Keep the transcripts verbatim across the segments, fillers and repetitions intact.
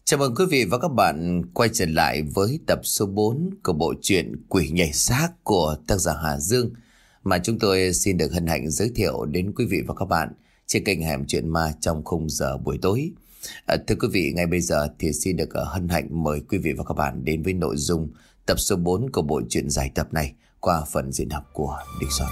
Chào mừng quý vị và các bạn quay trở lại với tập số bốn của bộ truyện Quỷ Nhảy Xác của tác giả Hà Dương, mà chúng tôi xin được hân hạnh giới thiệu đến quý vị và các bạn trên kênh Hẻm Chuyện Ma trong khung giờ buổi tối. À, thưa quý vị, ngay bây giờ thì xin được uh, hân hạnh mời quý vị và các bạn đến với nội dung tập số bốn của bộ truyện dài tập này qua phần diễn đọc của Đinh Soạn.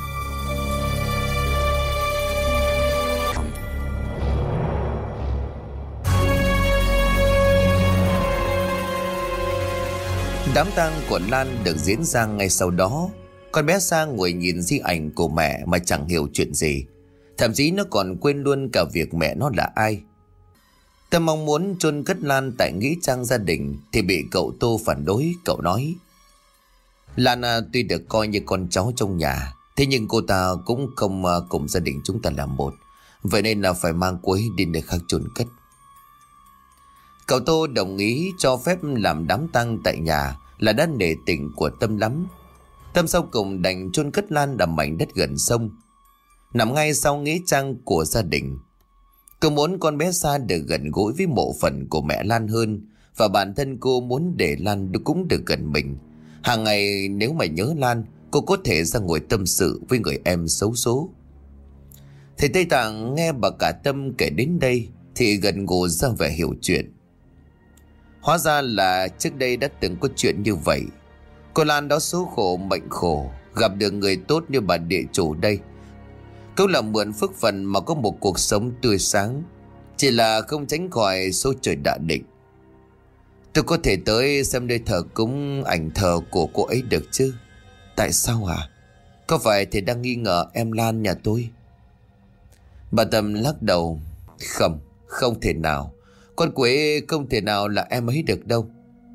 Đám tang của Lan được diễn ra ngay sau đó. Con bé Sang ngồi nhìn di ảnh của mẹ mà chẳng hiểu chuyện gì. Thậm chí nó còn quên luôn cả việc mẹ nó là ai. Tâm mong muốn chôn cất Lan tại nghĩa trang gia đình thì bị cậu Tô phản đối. Cậu nói: Lan à, tuy được coi như con cháu trong nhà, thế nhưng cô ta cũng không uh, cùng gia đình chúng ta làm một. Vậy nên là phải mang cô ấy đi nơi khác chôn cất. Cậu Tô đồng ý cho phép làm đám tang tại nhà là đã nể tình của Tâm lắm. Tâm sau cùng đành chôn cất Lan ở mảnh đất gần sông, nằm ngay sau nghĩa trang của gia đình. Cô muốn con bé Sa được gần gũi với mộ phần của mẹ Lan hơn, và bản thân cô muốn để Lan cũng được gần mình. Hàng ngày nếu mà nhớ Lan, cô có thể ra ngồi tâm sự với người em xấu số. Thầy Tây Tạng nghe bà cả Tâm kể đến đây thì gần gù ra vẻ hiểu chuyện. Hóa ra là trước đây đã từng có chuyện như vậy. Cô Lan đó số khổ mệnh khổ, gặp được người tốt như bà địa chủ đây. Câu là mượn phước phần mà có một cuộc sống tươi sáng, chỉ là không tránh khỏi số trời đã định. Tôi có thể tới xem nơi thờ cúng ảnh thờ của cô ấy được chứ? Tại sao à? Có phải thầy đang nghi ngờ em Lan nhà tôi? Bà Tâm lắc đầu: Không, không thể nào. Con quỷ không thể nào là em ấy được đâu.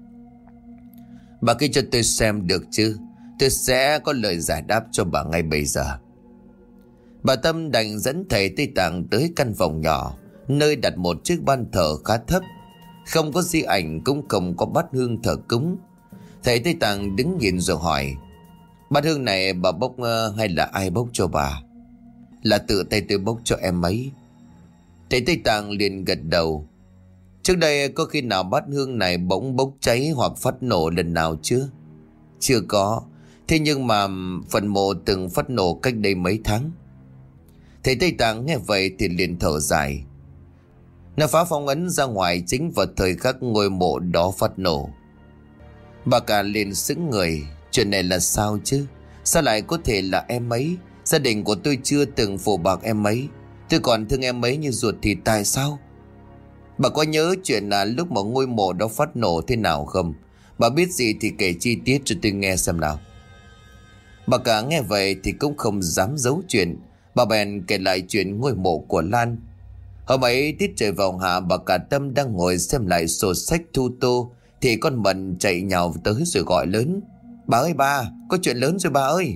Bà cứ cho tôi xem được chứ, tôi sẽ có lời giải đáp cho bà ngay bây giờ. Bà Tâm đành dẫn thầy Tây Tạng tới căn phòng nhỏ, nơi đặt một chiếc ban thờ khá thấp. Không có di ảnh, cũng không có bát hương thờ cúng. Thầy Tây Tạng đứng nhìn rồi hỏi: Bát hương này bà bốc uh, hay là ai bốc cho bà? Là tự tay tôi bốc cho em ấy. Thầy Tây Tạng liền gật đầu. Trước đây có khi nào bát hương này bỗng bốc cháy hoặc phát nổ lần nào chưa? Chưa có. Thế nhưng mà phần mộ từng phát nổ cách đây mấy tháng. Thầy Tây Tạng nghe vậy thì liền thở dài. Nó phá phong ấn ra ngoài chính vào thời khắc ngôi mộ đó phát nổ. Bà cả liền sững người. Chuyện này là sao chứ? Sao lại có thể là em ấy? Gia đình của tôi chưa từng phổ bạc em ấy. Tôi còn thương em ấy như ruột thì tại sao? Bà có nhớ chuyện là lúc mà ngôi mộ đó phát nổ thế nào không? Bà biết gì thì kể chi tiết cho tôi nghe xem nào. Bà cả nghe vậy thì cũng không dám giấu chuyện. Bà bèn kể lại chuyện ngôi mộ của Lan. Hôm ấy tiết trời vào hạ, bà cả Tâm đang ngồi xem lại sổ sách thu tô thì con Mận chạy nhào tới rồi gọi lớn: Bà ơi bà, có chuyện lớn rồi bà ơi.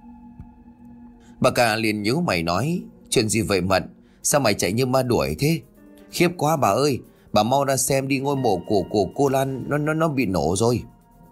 Bà cả liền nhíu mày nói: Chuyện gì vậy Mận? Sao mày chạy như ma đuổi thế? Khiếp quá bà ơi, bà mau ra xem đi, ngôi mộ của của cô Lan nó nó nó bị nổ rồi.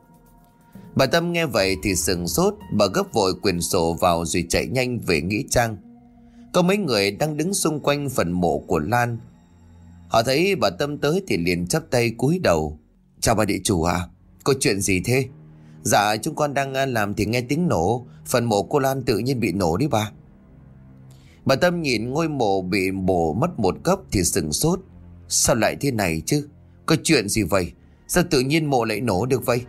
Bà Tâm nghe vậy thì sừng sốt, bà gấp vội quyển sổ vào rồi chạy nhanh về nghĩa trang. Có mấy người đang đứng xung quanh phần mộ của Lan. Họ thấy bà Tâm tới thì liền chắp tay cúi đầu: Chào bà địa chủ à, có chuyện gì thế? Dạ chúng con đang làm thì nghe tiếng nổ, phần mộ cô Lan tự nhiên bị nổ đấy bà. Bà Tâm nhìn ngôi mộ bị bổ mất một góc thì sừng sốt. Sao lại thế này chứ? Có chuyện gì vậy? Sao tự nhiên mộ lại nổ được vậy?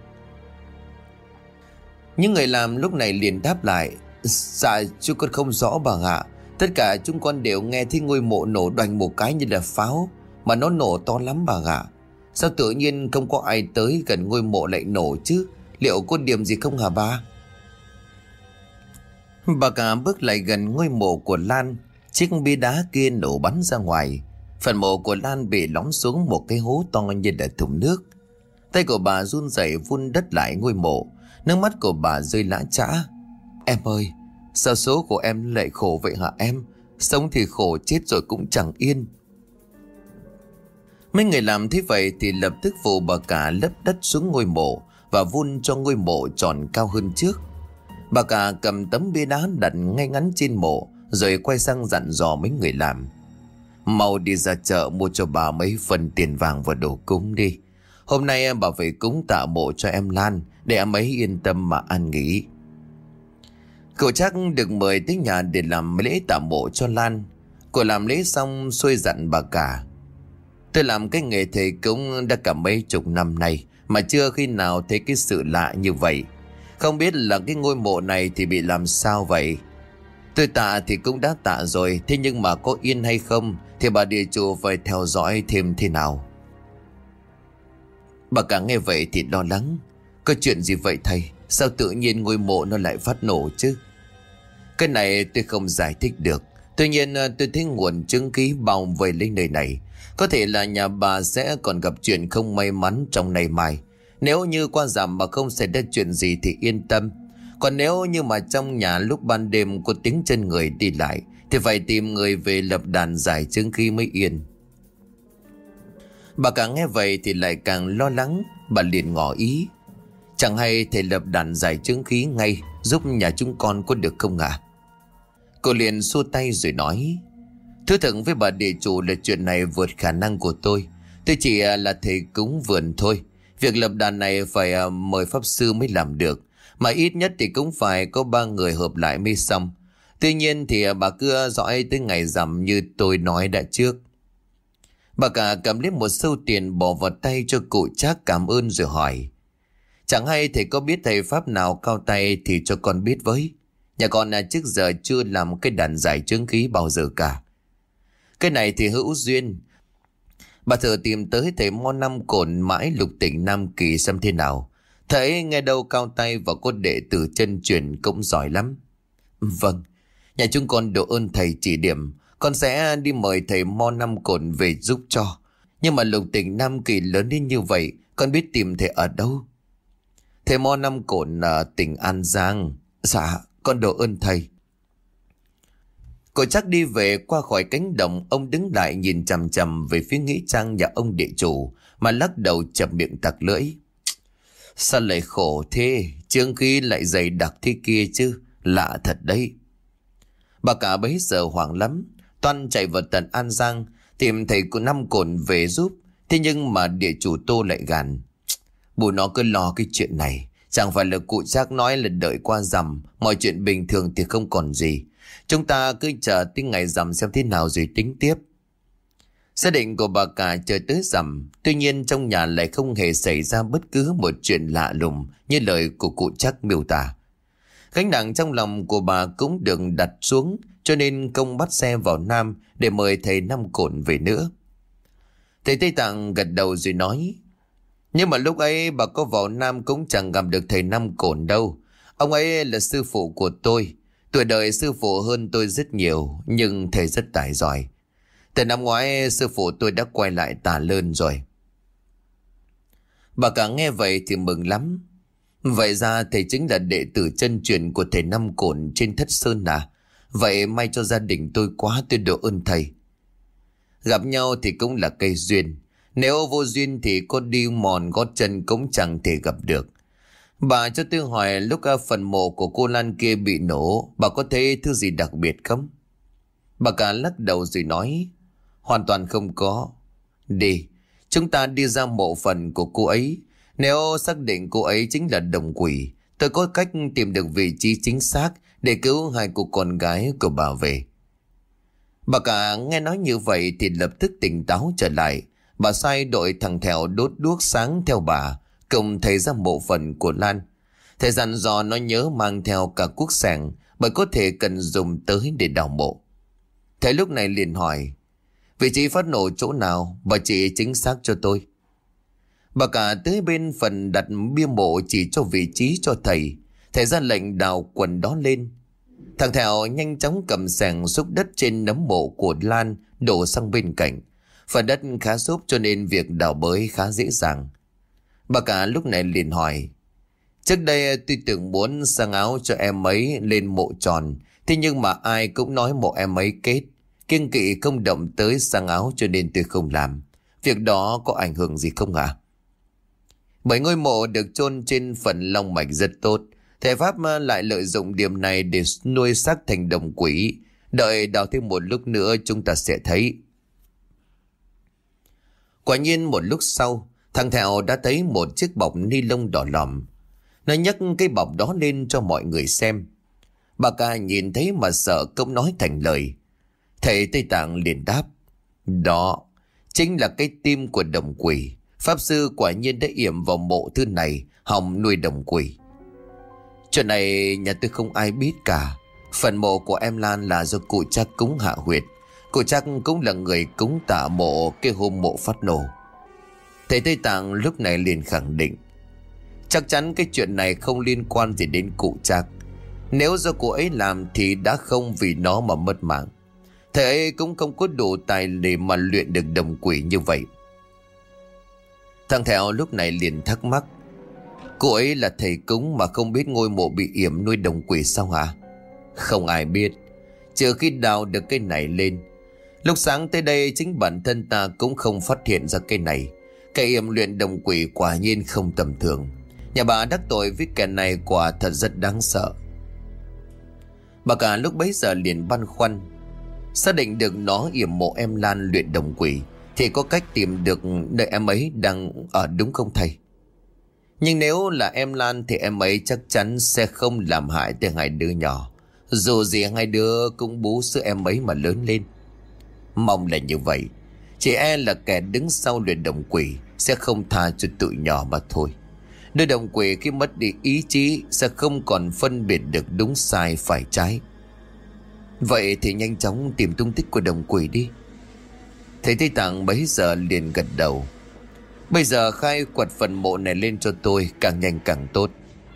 Những người làm lúc này liền đáp lại: Dạ chúng con không rõ bà ạ. Tất cả chúng con đều nghe thấy ngôi mộ nổ đoành một cái như là pháo, mà nó nổ to lắm bà ạ. Sao tự nhiên không có ai tới gần ngôi mộ lại nổ chứ? Liệu có điểm gì không hả bà? Bà cả bước lại gần ngôi mộ của Lan. Chiếc bia đá kia nổ bắn ra ngoài. Phần mộ của Lan bị lõm xuống một cái hố to như là thùng nước. Tay của bà run rẩy vun đất lại ngôi mộ. Nước mắt của bà rơi lã chã. Em ơi, sao số của em lại khổ vậy hả em? Sống thì khổ, chết rồi cũng chẳng yên. Mấy người làm thế vậy thì lập tức phụ bà cả lấp đất xuống ngôi mộ và vun cho ngôi mộ tròn cao hơn trước. Bà cả cầm tấm bia đá đặt ngay ngắn trên mộ, rồi quay sang dặn dò mấy người làm: Mau đi ra chợ mua cho bà mấy phần tiền vàng và đồ cúng đi. Hôm nay bà về cúng tạ mộ cho em Lan, để em ấy yên tâm mà an nghỉ. Cậu Trác được mời tới nhà để làm lễ tạ mộ cho Lan. Cô làm lễ xong xuôi dặn bà cả: tôi làm cái nghề thầy cúng đã cả mấy chục năm nay mà chưa khi nào thấy cái sự lạ như vậy. Không biết là cái ngôi mộ này thì bị làm sao vậy? Tôi tạ thì cũng đã tạ rồi, thế nhưng mà có yên hay không thì bà địa chủ phải theo dõi thêm thế nào. Bà cả nghe vậy thì lo lắng: có chuyện gì vậy thầy? Sao tự nhiên ngôi mộ nó lại phát nổ chứ? Cái này tôi không giải thích được. Tuy nhiên tôi thấy nguồn chứng khí bao vây lên nơi này. Có thể là nhà bà sẽ còn gặp chuyện không may mắn trong ngày mai. Nếu như qua giảm mà không xảy ra chuyện gì thì yên tâm. Còn nếu như mà trong nhà lúc ban đêm có tiếng chân người đi lại thì phải tìm người về lập đàn giải chứng khí mới yên. Bà cả nghe vậy thì lại càng lo lắng. Bà liền ngỏ ý: chẳng hay thầy lập đàn giải chứng khí ngay giúp nhà chúng con có được không ạ? À? Cô liền xua tay rồi nói: thưa thật với bà địa chủ là chuyện này vượt khả năng của tôi. Tôi chỉ là thầy cúng vườn thôi. Việc lập đàn này phải mời pháp sư mới làm được, mà ít nhất thì cũng phải có ba người hợp lại mới xong. Tuy nhiên thì bà cứ dõi tới ngày rằm như tôi nói đã trước. Bà cả cầm lấy một sâu tiền bỏ vào tay cho cụ Trác cảm ơn rồi hỏi: chẳng hay thầy có biết thầy pháp nào cao tay thì cho con biết với. Nhà con là trước giờ chưa làm cái đàn giải chứng khí bao giờ cả. Cái này thì hữu duyên. Bà thử tìm tới thầy Mo Năm Cổn mãi lục tỉnh Nam Kỳ xem thế nào. Thầy nghe đâu cao tay và có đệ tử chân truyền cũng giỏi lắm. Vâng, nhà chúng con độ ơn thầy chỉ điểm. Con sẽ đi mời thầy Mo Năm Cổn về giúp cho. Nhưng mà lục tỉnh Nam Kỳ lớn đến như vậy, con biết tìm thầy ở đâu? Thầy Mo Năm Cổn ở tỉnh An Giang. Dạ, con độ ơn thầy. Cô chắc đi về qua khỏi cánh đồng. Ông đứng lại nhìn chằm chằm về phía nghĩa trang nhà ông địa chủ mà lắc đầu chập miệng tặc lưỡi: sao lại khổ thế? Chứng khí lại dày đặc thế kia chứ. Lạ thật đấy. Bà cả bấy giờ hoảng lắm, toan chạy vào tận An Giang tìm thầy của Năm Cổn về giúp. Thế nhưng mà địa chủ Tô lại gàn: bù nó cứ lo cái chuyện này. Chẳng phải là cụ Trác nói là đợi qua rằm mọi chuyện bình thường thì không còn gì. Chúng ta cứ chờ tới ngày rằm xem thế nào rồi tính tiếp. Gia đình của bà cả chờ tới rằm. Tuy nhiên trong nhà lại không hề xảy ra bất cứ một chuyện lạ lùng như lời của cụ Trác miêu tả. Gánh nặng trong lòng của bà cũng được đặt xuống, cho nên công bắt xe vào Nam để mời thầy Năm Cổn về nữa. Thầy Tây Tạng gật đầu rồi nói: nhưng mà lúc ấy bà có vào Nam cũng chẳng gặp được thầy Năm Cổn đâu. Ông ấy là sư phụ của tôi. Tuổi đời sư phụ hơn tôi rất nhiều, nhưng thầy rất tài giỏi. Từ năm ngoái sư phụ tôi đã quay lại Tà Lơn rồi. Bà cả nghe vậy thì mừng lắm. Vậy ra thầy chính là đệ tử chân truyền của thầy Năm Cổn trên Thất Sơn à? Vậy may cho gia đình tôi quá, tôi độ ơn thầy. Gặp nhau thì cũng là cây duyên. Nếu vô duyên thì có đi mòn gót chân cũng chẳng thể gặp được. Bà cho tôi hỏi lúc phần mộ của cô Lan kia bị nổ, bà có thấy thứ gì đặc biệt không? Bà cả lắc đầu rồi nói: hoàn toàn không có. Đi, chúng ta đi ra mộ phần của cô ấy. Nếu xác định cô ấy chính là đồng quỷ, tôi có cách tìm được vị trí chính xác để cứu hai cô con gái của bà về. Bà cả nghe nói như vậy thì lập tức tỉnh táo trở lại. Bà sai đội thằng Thèo đốt đuốc sáng theo bà cùng thầy ra mộ phần của Lan. Thầy dặn dò nó nhớ mang theo cả cuốc sẻng, bởi có thể cần dùng tới để đào mộ. Thầy lúc này liền hỏi: vị trí phát nổ chỗ nào? Bà chỉ chính xác cho tôi. Bà cả tới bên phần đặt bia mộ chỉ cho vị trí cho thầy. Thầy ra lệnh đào quần đó lên. Thằng Thèo nhanh chóng cầm sẻng xúc đất trên nấm mộ của Lan đổ sang bên cạnh. Phần đất khá xốp cho nên việc đào bới khá dễ dàng. Bà cả lúc này liền hỏi: trước đây tôi tưởng muốn sang áo cho em ấy lên mộ tròn, thế nhưng mà ai cũng nói mộ em ấy kết, kiêng kỵ không động tới sang áo cho nên tôi không làm. Việc đó có ảnh hưởng gì không ạ? À? Bởi ngôi mộ được chôn trên phần long mạch rất tốt. Thầy Pháp lại lợi dụng điểm này để nuôi xác thành đồng quỷ. Đợi đào thêm một lúc nữa chúng ta sẽ thấy. Quả nhiên một lúc sau, Thằng Thẹo đã thấy một chiếc bọc ni lông đỏ lòm. Nó nhấc cái bọc đó lên cho mọi người xem. Bà cả nhìn thấy mà sợ không nói thành lời. Thầy Tây Tạng liền đáp: Đó chính là cái tim của đồng quỷ. Pháp sư quả nhiên đã yểm vào mộ thứ này, hòng nuôi đồng quỷ. Chuyện này nhà tôi không ai biết cả. Phần mộ của em Lan là do cụ Trác cúng hạ huyệt. Cụ Trác cũng là người cúng tạ mộ cái hôm mộ phát nổ. Thầy Tây Tạng lúc này liền khẳng định: Chắc chắn cái chuyện này không liên quan gì đến cụ Trác. Nếu do cụ ấy làm thì đã không vì nó mà mất mạng. Thầy ấy cũng không có đủ tài để mà luyện được đồng quỷ như vậy. Thằng Thẹo lúc này liền thắc mắc: Cụ ấy là thầy cúng mà không biết ngôi mộ bị yểm nuôi đồng quỷ sao hả? Không ai biết, trừ khi đào được cây này lên. Lúc sáng tới đây chính bản thân ta cũng không phát hiện ra cây này. Cái yểm luyện đồng quỷ quả nhiên không tầm thường. Nhà bà đắc tội với kẻ này quả thật rất đáng sợ. Bà cả lúc bấy giờ liền băn khoăn. Xác định được nó yểm mộ em Lan luyện đồng quỷ thì có cách tìm được nơi em ấy đang ở đúng không thầy? Nhưng nếu là em Lan thì em ấy chắc chắn sẽ không làm hại tới hai đứa nhỏ. Dù gì hai đứa cũng bú sữa em ấy mà lớn lên. Mong là như vậy. Chỉ e là kẻ đứng sau luyện đồng quỷ sẽ không tha cho tụi nhỏ mà thôi. Đôi đồng quỷ khi mất đi ý chí sẽ không còn phân biệt được đúng sai phải trái. Vậy thì nhanh chóng tìm tung tích của đồng quỷ đi. Thầy Tây Tạng bấy giờ liền gật đầu. Bây giờ khai quật phần mộ này lên cho tôi, càng nhanh càng tốt.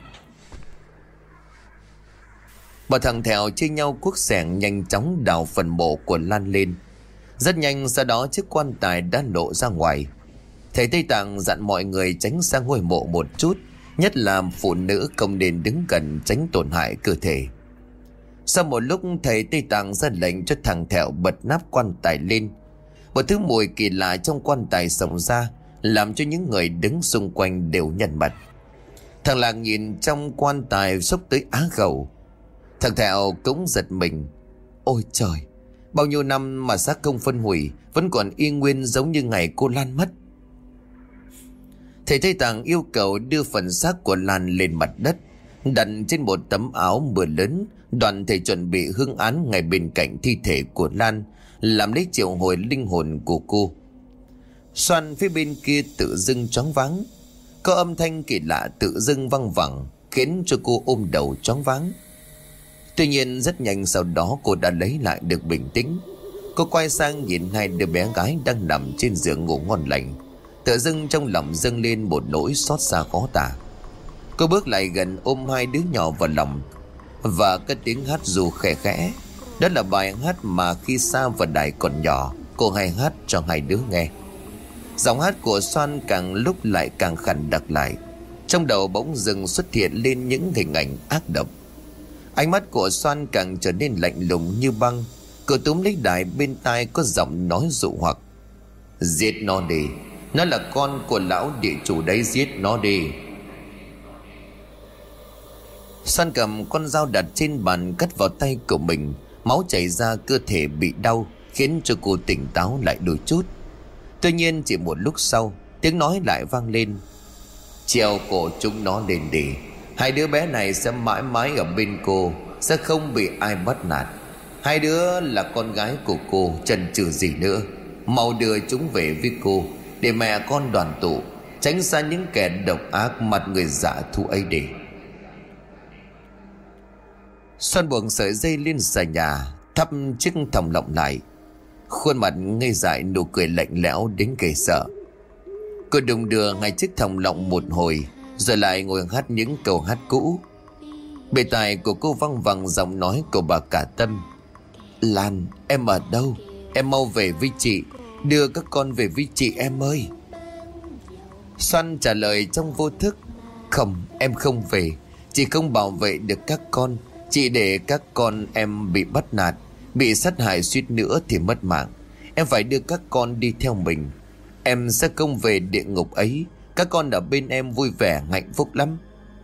Bà thằng Thẹo chia nhau cuốc xẻng nhanh chóng đào phần mộ của Lan lên. Rất nhanh sau đó chiếc quan tài đã lộ ra ngoài. Thầy Tây Tạng dặn mọi người tránh sang ngôi mộ một chút, nhất là phụ nữ không nên đứng gần tránh tổn hại cơ thể. Sau một lúc thầy Tây Tạng ra lệnh cho thằng Thẹo bật nắp quan tài lên. Một thứ mùi kỳ lạ trong quan tài xông ra, làm cho những người đứng xung quanh đều nhăn mặt. Thằng Làng nhìn trong quan tài sốc tới á khẩu. Thằng Thẹo cũng giật mình. Ôi trời, bao nhiêu năm mà xác không phân hủy vẫn còn y nguyên giống như ngày cô Lan mất. Thầy Tây Tạng yêu cầu đưa phần xác của Lan lên mặt đất, đặt trên một tấm áo mưa lớn. Đoàn thầy chuẩn bị hương án ngay bên cạnh thi thể của Lan, làm lấy triệu hồi linh hồn của cô. Xoan phía bên kia tự dưng choáng váng. Có âm thanh kỳ lạ tự dưng văng vẳng, khiến cho cô ôm đầu choáng váng. Tuy nhiên rất nhanh sau đó cô đã lấy lại được bình tĩnh. Cô quay sang nhìn hai đứa bé gái đang nằm trên giường ngủ ngon lành. Tự dưng trong lòng dâng lên một nỗi xót xa khó tả. Cô bước lại gần ôm hai đứa nhỏ vào lòng và cất tiếng hát dù khẽ khẽ. Đó là bài hát mà khi Sa và Đại còn nhỏ cô hay hát cho hai đứa nghe. Giọng hát của Xoan càng lúc lại càng khàn đặc lại. Trong đầu bỗng dưng xuất hiện lên những hình ảnh ác độc. Ánh mắt của Xoan càng trở nên lạnh lùng như băng. Cô túm lấy Đại bên tai có giọng nói dụ hoặc: Giết nó đi, nó là con của lão địa chủ đấy, giết nó đi. Xoan cầm con dao đặt trên bàn cắt vào tay của mình. Máu chảy ra, cơ thể bị đau, khiến cho cô tỉnh táo lại đôi chút. Tuy nhiên chỉ một lúc sau, tiếng nói lại vang lên: Treo cổ chúng nó lên đi. Hai đứa bé này sẽ mãi mãi ở bên cô, sẽ không bị ai bắt nạt. Hai đứa là con gái của cô, chần chừ gì nữa. Mau đưa chúng về với cô, để mẹ con đoàn tụ, tránh xa những kẻ độc ác mặt người dạ thú ấy đi. Xoan buộc sợi dây lên xà nhà, thắp chiếc thòng lọng lại. Khuôn mặt ngây dại, nụ cười lạnh lẽo đến ghê sợ. Cô đùng đưa ngay chiếc thòng lọng một hồi, rồi lại ngồi hát những câu hát cũ. Bề tai của cô văng vẳng giọng nói của bà cả Tâm: Lan, em ở đâu? Em mau về với chị, đưa các con về với chị em ơi. Xoan trả lời trong vô thức: Không, em không về. Chị không bảo vệ được các con. Chị để các con em bị bắt nạt, bị sát hại suýt nữa thì mất mạng. Em phải đưa các con đi theo mình. Em sẽ không về địa ngục ấy. Các con ở bên em vui vẻ hạnh phúc lắm.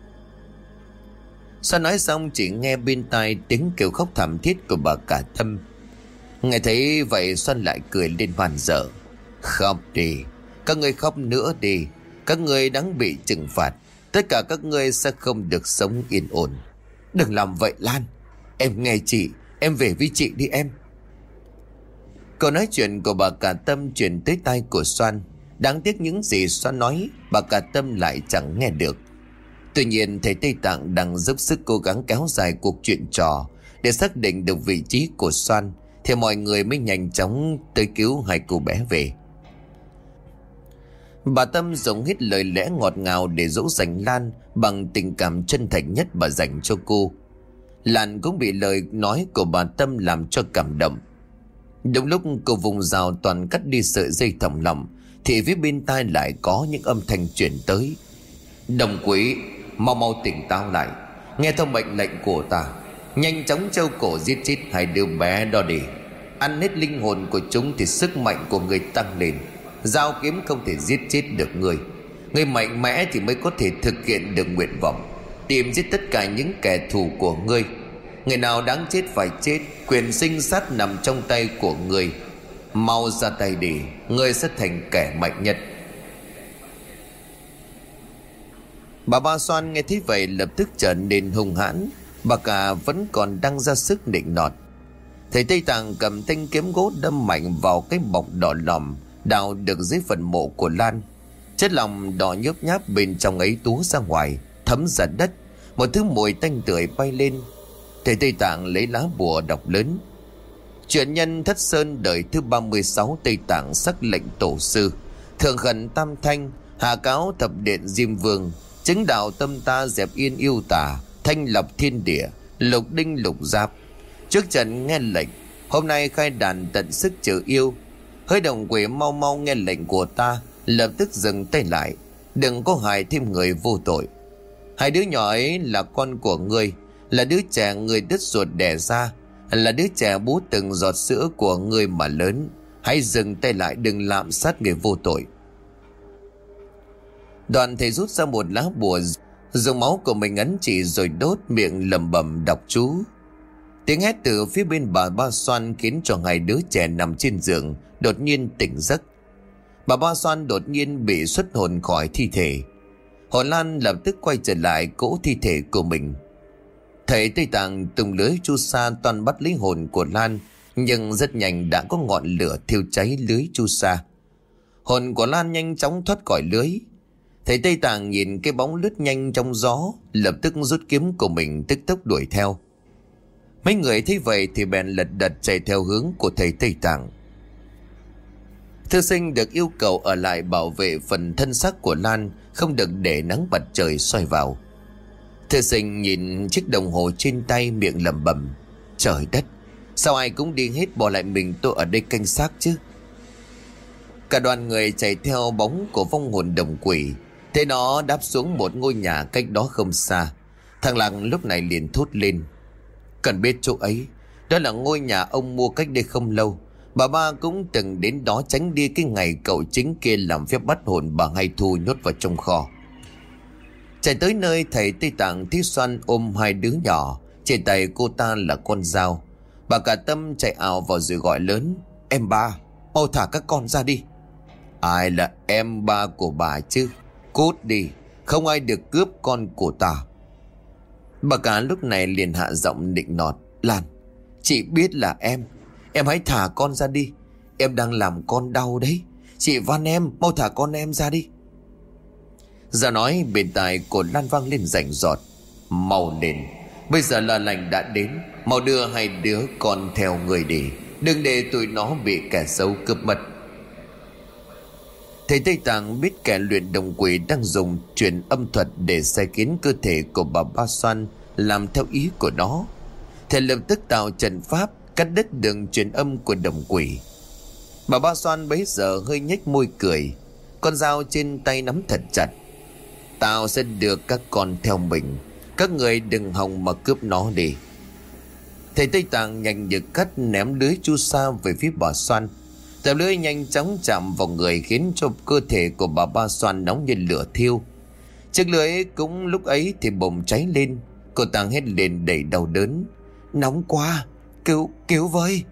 Xoan nói xong chỉ nghe bên tai tiếng kêu khóc thảm thiết của bà cả Tâm. Nghe thấy vậy Xoan lại cười lên hoàn dở: Khóc đi, các người khóc nữa đi. Các ngươi đáng bị trừng phạt. Tất cả các ngươi sẽ không được sống yên ổn. Đừng làm vậy Lan. Em nghe chị. Em về với chị đi em. Câu nói chuyện của bà Cả Tâm truyền tới tai của Soan. Đáng tiếc những gì Soan nói bà Cả Tâm lại chẳng nghe được. Tuy nhiên thầy Tây Tạng đang dốc sức cố gắng kéo dài cuộc chuyện trò để xác định được vị trí của Soan, thì mọi người mới nhanh chóng tới cứu hai cô bé về. Bà Tâm dùng hết lời lẽ ngọt ngào để dỗ dành Lan bằng tình cảm chân thành nhất bà dành cho cô. Lan cũng bị lời nói của bà Tâm làm cho cảm động. Đúng lúc cô vùng rào toàn cắt đi sợi dây thòng lọng thì phía bên tai lại có những âm thanh truyền tới. Đồng Quỷ, mau mau tỉnh táo lại, nghe theo mệnh lệnh của ta, nhanh chóng treo cổ giết chết hai đứa bé đó đi. Ăn hết linh hồn của chúng thì sức mạnh của người tăng lên. Dao kiếm không thể giết chết được người. Người mạnh mẽ thì mới có thể thực hiện được nguyện vọng, tìm giết tất cả những kẻ thù của ngươi. Người nào đáng chết phải chết, quyền sinh sát nằm trong tay của ngươi. Mau ra tay đi, ngươi sẽ thành kẻ mạnh nhất. Bà Ba Soan nghe thấy vậy lập tức trở nên hung hãn. Bà Cả vẫn còn đang ra sức nịnh nọt. Thầy Tây Tạng cầm thanh kiếm gỗ đâm mạnh vào cái bọc đỏ lòm đào được dưới phần mộ của Lan. Chất lòng đỏ nhớp nháp bên trong ấy túa ra ngoài, thấm ra đất. Một thứ mùi tanh tưởi bay lên. Thầy Tây Tạng lấy lá bùa đọc lớn: Chuyện nhân Thất Sơn đời thứ ba mươi sáu Tây Tạng sắc lệnh tổ sư, thượng khẩn tam thanh, hạ cáo thập điện Diêm Vương, chứng đạo tâm ta dẹp yên yêu tà, thanh lập thiên địa, lục đinh lục giáp. Trước trận nghe lệnh, hôm nay khai đàn tận sức trừ yêu. Hỡi Đồng Quỷ, mau mau nghe lệnh của ta, lập tức dừng tay lại, đừng có hại thêm người vô tội. Hai đứa nhỏ ấy là con của ngươi, là đứa trẻ người đứt ruột đẻ ra, là đứa trẻ bú từng giọt sữa của ngươi mà lớn. Hãy dừng tay lại, đừng lạm sát người vô tội. Đoạn thầy rút ra một lá bùa, dùng máu của mình ấn chỉ rồi đốt, miệng lẩm bẩm đọc chú. Tiếng hét từ phía bên bà Ba Soan khiến cho hai đứa trẻ nằm trên giường đột nhiên tỉnh giấc. Bà Ba Soan đột nhiên bị xuất hồn khỏi thi thể. Hồn Lan lập tức quay trở lại cỗ thi thể của mình. Thầy Tây Tạng tung lưới chu sa toàn bắt lấy hồn của Lan, nhưng rất nhanh đã có ngọn lửa thiêu cháy lưới chu sa. Hồn của Lan nhanh chóng thoát khỏi lưới. Thầy Tây Tạng nhìn cái bóng lướt nhanh trong gió, lập tức rút kiếm của mình tức tốc đuổi theo. Mấy người thấy vậy thì bèn lật đật chạy theo hướng của thầy Tây Tạng. Thư sinh được yêu cầu ở lại bảo vệ phần thân xác của Lan, không được để nắng mặt trời soi vào. Thư sinh nhìn chiếc đồng hồ trên tay, miệng lẩm bẩm: Trời đất, sao ai cũng đi hết, bỏ lại mình tôi ở đây canh xác chứ? Cả đoàn người chạy theo bóng của vong hồn đồng quỷ. Thế nó đáp xuống một ngôi nhà cách đó không xa. Thằng Lặng lúc này liền thốt lên: Cần biết chỗ ấy, đó là ngôi nhà ông mua cách đây không lâu. Bà Ba cũng từng đến đó tránh đi cái ngày cậu chính kia làm phép bắt hồn bà Hai Thu nhốt vào trong kho. Chạy tới nơi, thầy Tây Tạng thấy Soan ôm hai đứa nhỏ, trên tay cô ta là con dao. Bà Cả Tâm chạy ảo vào rồi gọi lớn: Em Ba, mau thả các con ra đi. Ai là em ba của bà chứ? Cút đi, không ai được cướp con của ta. Bà Cả lúc này liền hạ giọng nịnh nọt: Lan, chị biết là em, em hãy thả con ra đi. Em đang làm con đau đấy. Chị van em, mau thả con em ra đi. Giờ nói bên tai của Lan vang lên rành rọt: Mau lên, bây giờ là lành đã đến. Mau đưa hai đứa con theo người đi, đừng để tụi nó bị kẻ xấu cướp mất. Thầy Tây Tạng biết kẻ luyện đồng quỷ đang dùng truyền âm thuật để sai khiến cơ thể của bà Ba Soan làm theo ý của nó. Thầy lập tức tạo trận pháp cắt đứt đường truyền âm của đồng quỷ. Bà Ba Soan bấy giờ hơi nhếch môi cười, con dao trên tay nắm thật chặt. Tao sẽ đưa các con theo mình, các người đừng hòng mà cướp nó đi. Thầy Tây Tạng nhanh như cắt ném lưới chu sa về phía bà Soan. Tờ lưới nhanh chóng chạm vào người, khiến cho cơ thể của bà Ba Soan nóng như lửa thiêu. Chiếc lưới cũng lúc ấy thì bùng cháy lên. Cô ta hét lên đầy đau đớn: Nóng quá, cứu, cứu với.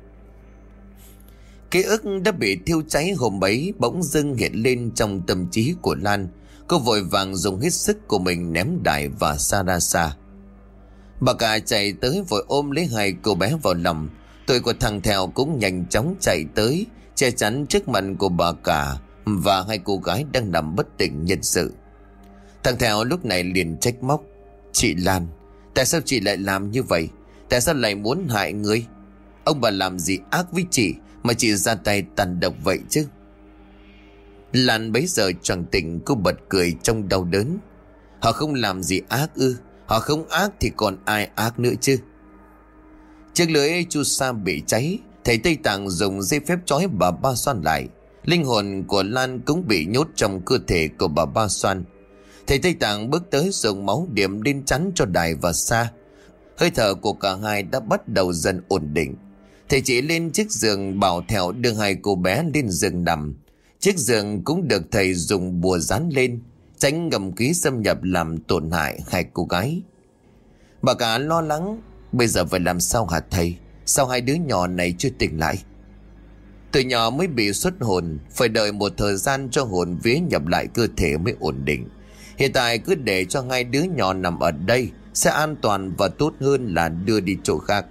Ký ức đã bị thiêu cháy hôm ấy bỗng dưng hiện lên trong tâm trí của Lan. Cô vội vàng dùng hết sức của mình ném đài và xa ra xa. Bà cả chạy tới vội ôm lấy hai cô bé vào lòng. Tuổi của thằng Thèo cũng nhanh chóng chạy tới, che chắn trước mặt của bà cả và hai cô gái đang nằm bất tỉnh nhân sự. Thằng Thèo lúc này liền trách móc: "Chị Lan, tại sao chị lại làm như vậy? Tại sao lại muốn hại người? Ông bà làm gì ác với chị mà chị ra tay tàn độc vậy chứ?" Lan bấy giờ choàng tỉnh, cô bật cười trong đau đớn. Họ không làm gì ác ư? Họ không ác thì còn ai ác nữa chứ? Chiếc lưới chu sa bị cháy, thầy Tây Tạng dùng dây phép trói bà Ba Xoan lại. Linh hồn của Lan cũng bị nhốt trong cơ thể của bà Ba Xoan. Thầy Tây Tạng bước tới dùng máu điểm lên chắn cho Đài và Sa. Hơi thở của cả hai đã bắt đầu dần ổn định. Thầy chỉ lên chiếc giường bảo Thèo đưa hai cô bé lên giường nằm. Chiếc giường cũng được thầy dùng bùa dán lên, tránh ngầm ký xâm nhập làm tổn hại hai cô gái. Bà cả lo lắng: "Bây giờ phải làm sao hả thầy? Sao hai đứa nhỏ này chưa tỉnh lại?" "Tụi nhỏ mới bị xuất hồn, phải đợi một thời gian cho hồn vía nhập lại cơ thể mới ổn định. Hiện tại cứ để cho hai đứa nhỏ nằm ở đây sẽ an toàn và tốt hơn là đưa đi chỗ khác."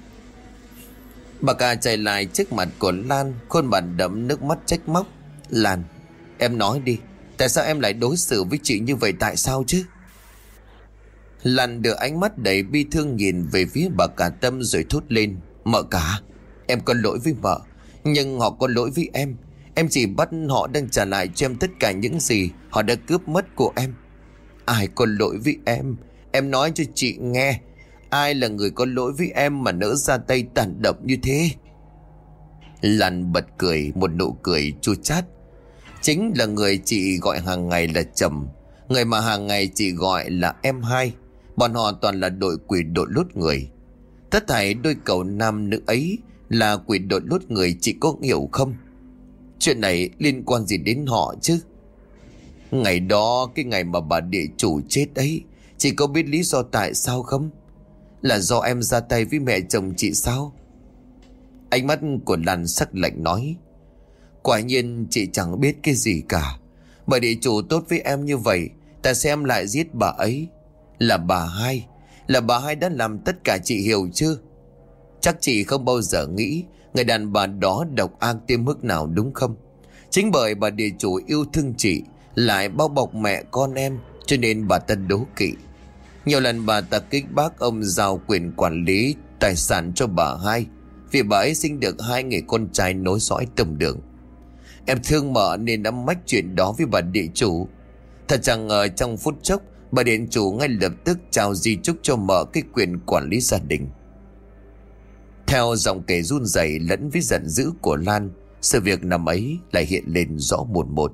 Bà cả chạy lại trước mặt của Lan, khuôn mặt đẫm nước mắt trách móc: "Lan, em nói đi, tại sao em lại đối xử với chị như vậy, tại sao chứ?" Lan đưa ánh mắt đầy bi thương nhìn về phía bà cả Tâm rồi thốt lên: "Mợ cả, em có lỗi với mợ, nhưng họ có lỗi với em. Em chỉ bắt họ đang trả lại cho em tất cả những gì họ đã cướp mất của em." "Ai có lỗi với em? Em nói cho chị nghe, ai là người có lỗi với em mà nỡ ra tay tàn độc như thế?" Lan bật cười một nụ cười chua chát: "Chính là người chị gọi hàng ngày là chồng, người mà hàng ngày chị gọi là em hai. Bọn họ toàn là đội quỷ đội lốt người. Tất thảy đôi cậu nam nữ ấy là quỷ đội lốt người, chị có hiểu không? Chuyện này liên quan gì đến họ chứ? Ngày đó, cái ngày mà bà địa chủ chết ấy, chị có biết lý do tại sao không? Là do em ra tay với mẹ chồng chị sao?" Ánh mắt của Lan sắc lạnh nói: "Quả nhiên chị chẳng biết cái gì cả. Bà địa chủ tốt với em như vậy, tại sao em lại giết bà ấy? Là bà hai, là bà hai đã làm tất cả, chị hiểu chưa? Chắc chị không bao giờ nghĩ người đàn bà đó độc ác tới mức nào, đúng không? Chính bởi bà địa chủ yêu thương chị, lại bao bọc mẹ con em, cho nên bà ta đố kỵ. Nhiều lần bà ta kích bác ông giao quyền quản lý tài sản cho bà hai, vì bà ấy sinh được hai người con trai nối dõi tông đường. Em thương mợ nên đã mách chuyện đó với bà địa chủ. Thật chẳng ngờ trong phút chốc, bà địa chủ ngay lập tức trao di chúc cho mợ cái quyền quản lý gia đình." Theo giọng kể run rẩy lẫn với giận dữ của Lan, sự việc năm ấy lại hiện lên rõ mồn một.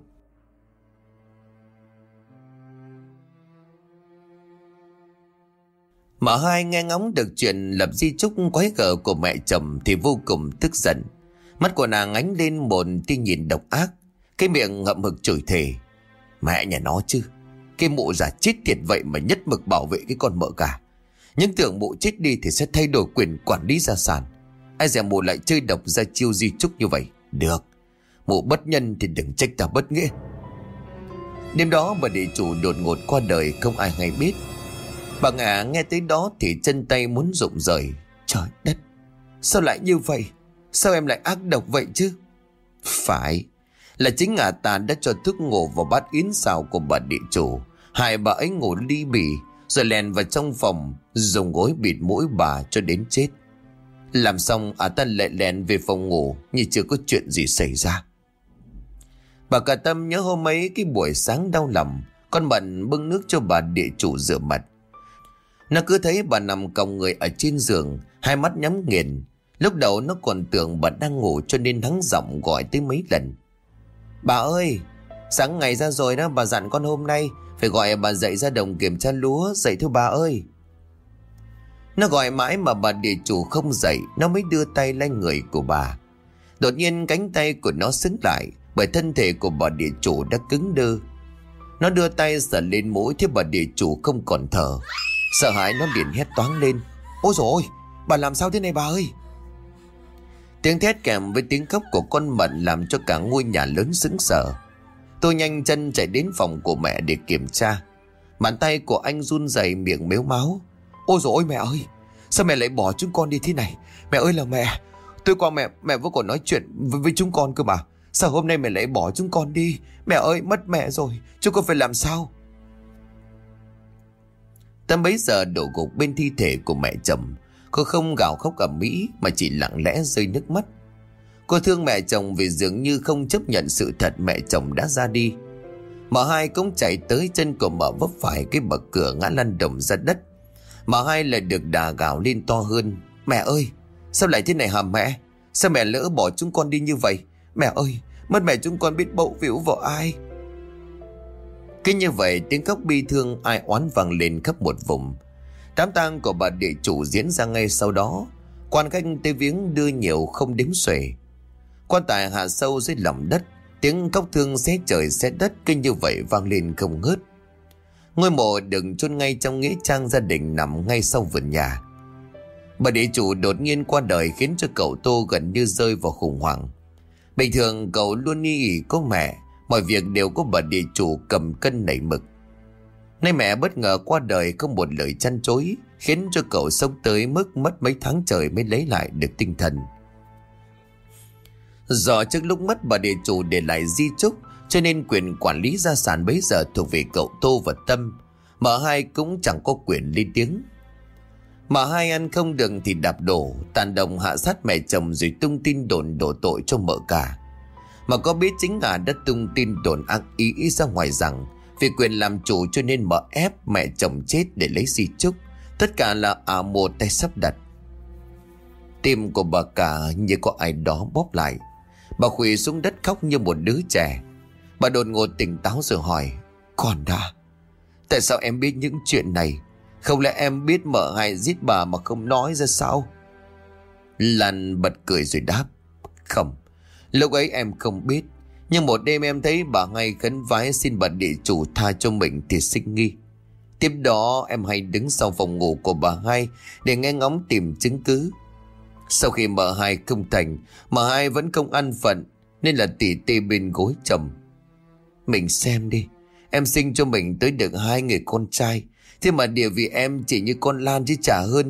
Mợ hai nghe ngóng được chuyện lập di chúc quái gở của mẹ chồng thì vô cùng tức giận. Mắt của nàng ánh lên một tia nhìn độc ác, cái miệng ngậm hực chửi thề: "Mẹ nhà nó chứ, cái mụ già chết tiệt vậy mà nhất mực bảo vệ cái con mợ cả. Nhưng tưởng mụ chết đi thì sẽ thay đổi quyền quản lý gia sản. Ai dè mụ lại chơi độc ra chiêu di chúc như vậy. Được, mụ bất nhân thì đừng trách ta bất nghĩa." Đêm đó bà địa chủ đột ngột qua đời, không ai hay biết. Bà Ngà nghe tới đó thì chân tay muốn rụng rời. Trời đất, sao lại như vậy? Sao em lại ác độc vậy chứ? Phải, là chính Ngà ta đã cho thức ngủ vào bát yến xào của bà địa chủ, hại bà ấy ngủ ly bì, rồi lèn vào trong phòng dùng gối bịt mũi bà cho đến chết. Làm xong ả ta lại lèn về phòng ngủ như chưa có chuyện gì xảy ra. Bà cả Tâm nhớ hôm ấy cái buổi sáng đau lòng, con Bận bưng nước cho bà địa chủ rửa mặt. Nó cứ thấy bà nằm còng người ở trên giường, hai mắt nhắm nghiền. Lúc đầu nó còn tưởng bà đang ngủ cho nên hắng giọng gọi tới mấy lần: "Bà ơi, sáng ngày ra rồi đó, bà dặn con hôm nay phải gọi bà dậy ra đồng kiểm tra lúa, dậy thôi bà ơi." Nó gọi mãi mà bà địa chủ không dậy, nó mới đưa tay lên người của bà. Đột nhiên cánh tay của nó sững lại, bởi thân thể của bà địa chủ đã cứng đơ. Nó đưa tay sờ lên mũi thấy bà địa chủ không còn thở. Sợ hãi nó liền hét toáng lên: "Ôi dồi ôi, bà làm sao thế này bà ơi?" Tiếng thét kèm với tiếng khóc của con Mận làm cho cả ngôi nhà lớn sững sờ. Tôi nhanh chân chạy đến phòng của mẹ để kiểm tra. Bàn tay của anh run rẩy, miệng mếu máo. Ôi dồi ôi mẹ ơi, sao mẹ lại bỏ chúng con đi thế này? Mẹ ơi là mẹ, tôi qua mẹ mẹ vẫn còn nói chuyện với, với chúng con cơ mà. Sao hôm nay mẹ lại bỏ chúng con đi? Mẹ ơi, mất mẹ rồi, chúng con phải làm sao? Tâm bấy giờ đổ gục bên thi thể của mẹ chồng. Cô không gào khóc ầm ĩ mà chỉ lặng lẽ rơi nước mắt. Cô thương mẹ chồng vì dường như không chấp nhận sự thật mẹ chồng đã ra đi. Mợ hai cũng chạy tới, chân của mợ vấp phải cái bậc cửa ngã lăn đùng ra đất. Mợ hai lại được đà gào lên to hơn. Mẹ ơi, sao lại thế này hả mẹ? Sao mẹ lỡ bỏ chúng con đi như vậy? Mẹ ơi, mất mẹ chúng con biết bậu víu vào ai? Cứ như vậy tiếng khóc bi thương ai oán vang lên khắp một vùng. Đám tang của bà địa chủ diễn ra ngay sau đó. Quan khách tới viếng đưa nhiều không đếm xuể. Quan tài hạ sâu dưới lòng đất, tiếng khóc thương xé trời xé đất cứ như vậy vang lên không ngớt. Ngôi mộ được chôn ngay trong nghĩa trang gia đình nằm ngay sau vườn nhà. Bà địa chủ đột nhiên qua đời khiến cho cậu Tô gần như rơi vào khủng hoảng. Bình thường cậu luôn nghi ỷ có mẹ, mọi việc đều có bà địa chủ cầm cân nảy mực. Nay mẹ bất ngờ qua đời không một lời chăn chối, khiến cho cậu sống tới mức mất mấy tháng trời mới lấy lại được tinh thần. Do trước lúc mất bà địa chủ để lại di chúc, cho nên quyền quản lý gia sản bấy giờ thuộc về cậu Tô và Tâm. Mợ hai cũng chẳng có quyền lên tiếng. Mợ hai ăn không được thì đạp đổ, tàn đồng hạ sát mẹ chồng rồi tung tin đồn đổ tội cho mợ cả. Mà có biết chính ả đã tung tin đồn ác ý ra ngoài rằng vì quyền làm chủ cho nên mợ ép mẹ chồng chết để lấy di chúc. Tất cả là ả một tay sắp đặt. Tim của bà cả như có ai đó bóp lại. Bà khuỵu xuống đất khóc như một đứa trẻ. Bà đột ngột tỉnh táo rồi hỏi: Con đã, tại sao em biết những chuyện này? Không lẽ em biết mợ hai giết bà mà không nói ra sao? Lan bật cười rồi đáp: Không, lúc ấy em không biết. Nhưng một đêm em thấy bà hay khấn vái xin bà địa chủ tha cho mình thì sinh nghi. Tiếp đó em hay đứng sau phòng ngủ của bà hai để nghe ngóng tìm chứng cứ. Sau khi mợ hai không thành, mợ hai vẫn không ăn phận nên là tỉ tê bên gối chồng. Mình xem đi, em sinh cho mình tới được hai người con trai, thế mà địa vị em chỉ như con Lan chứ chả hơn.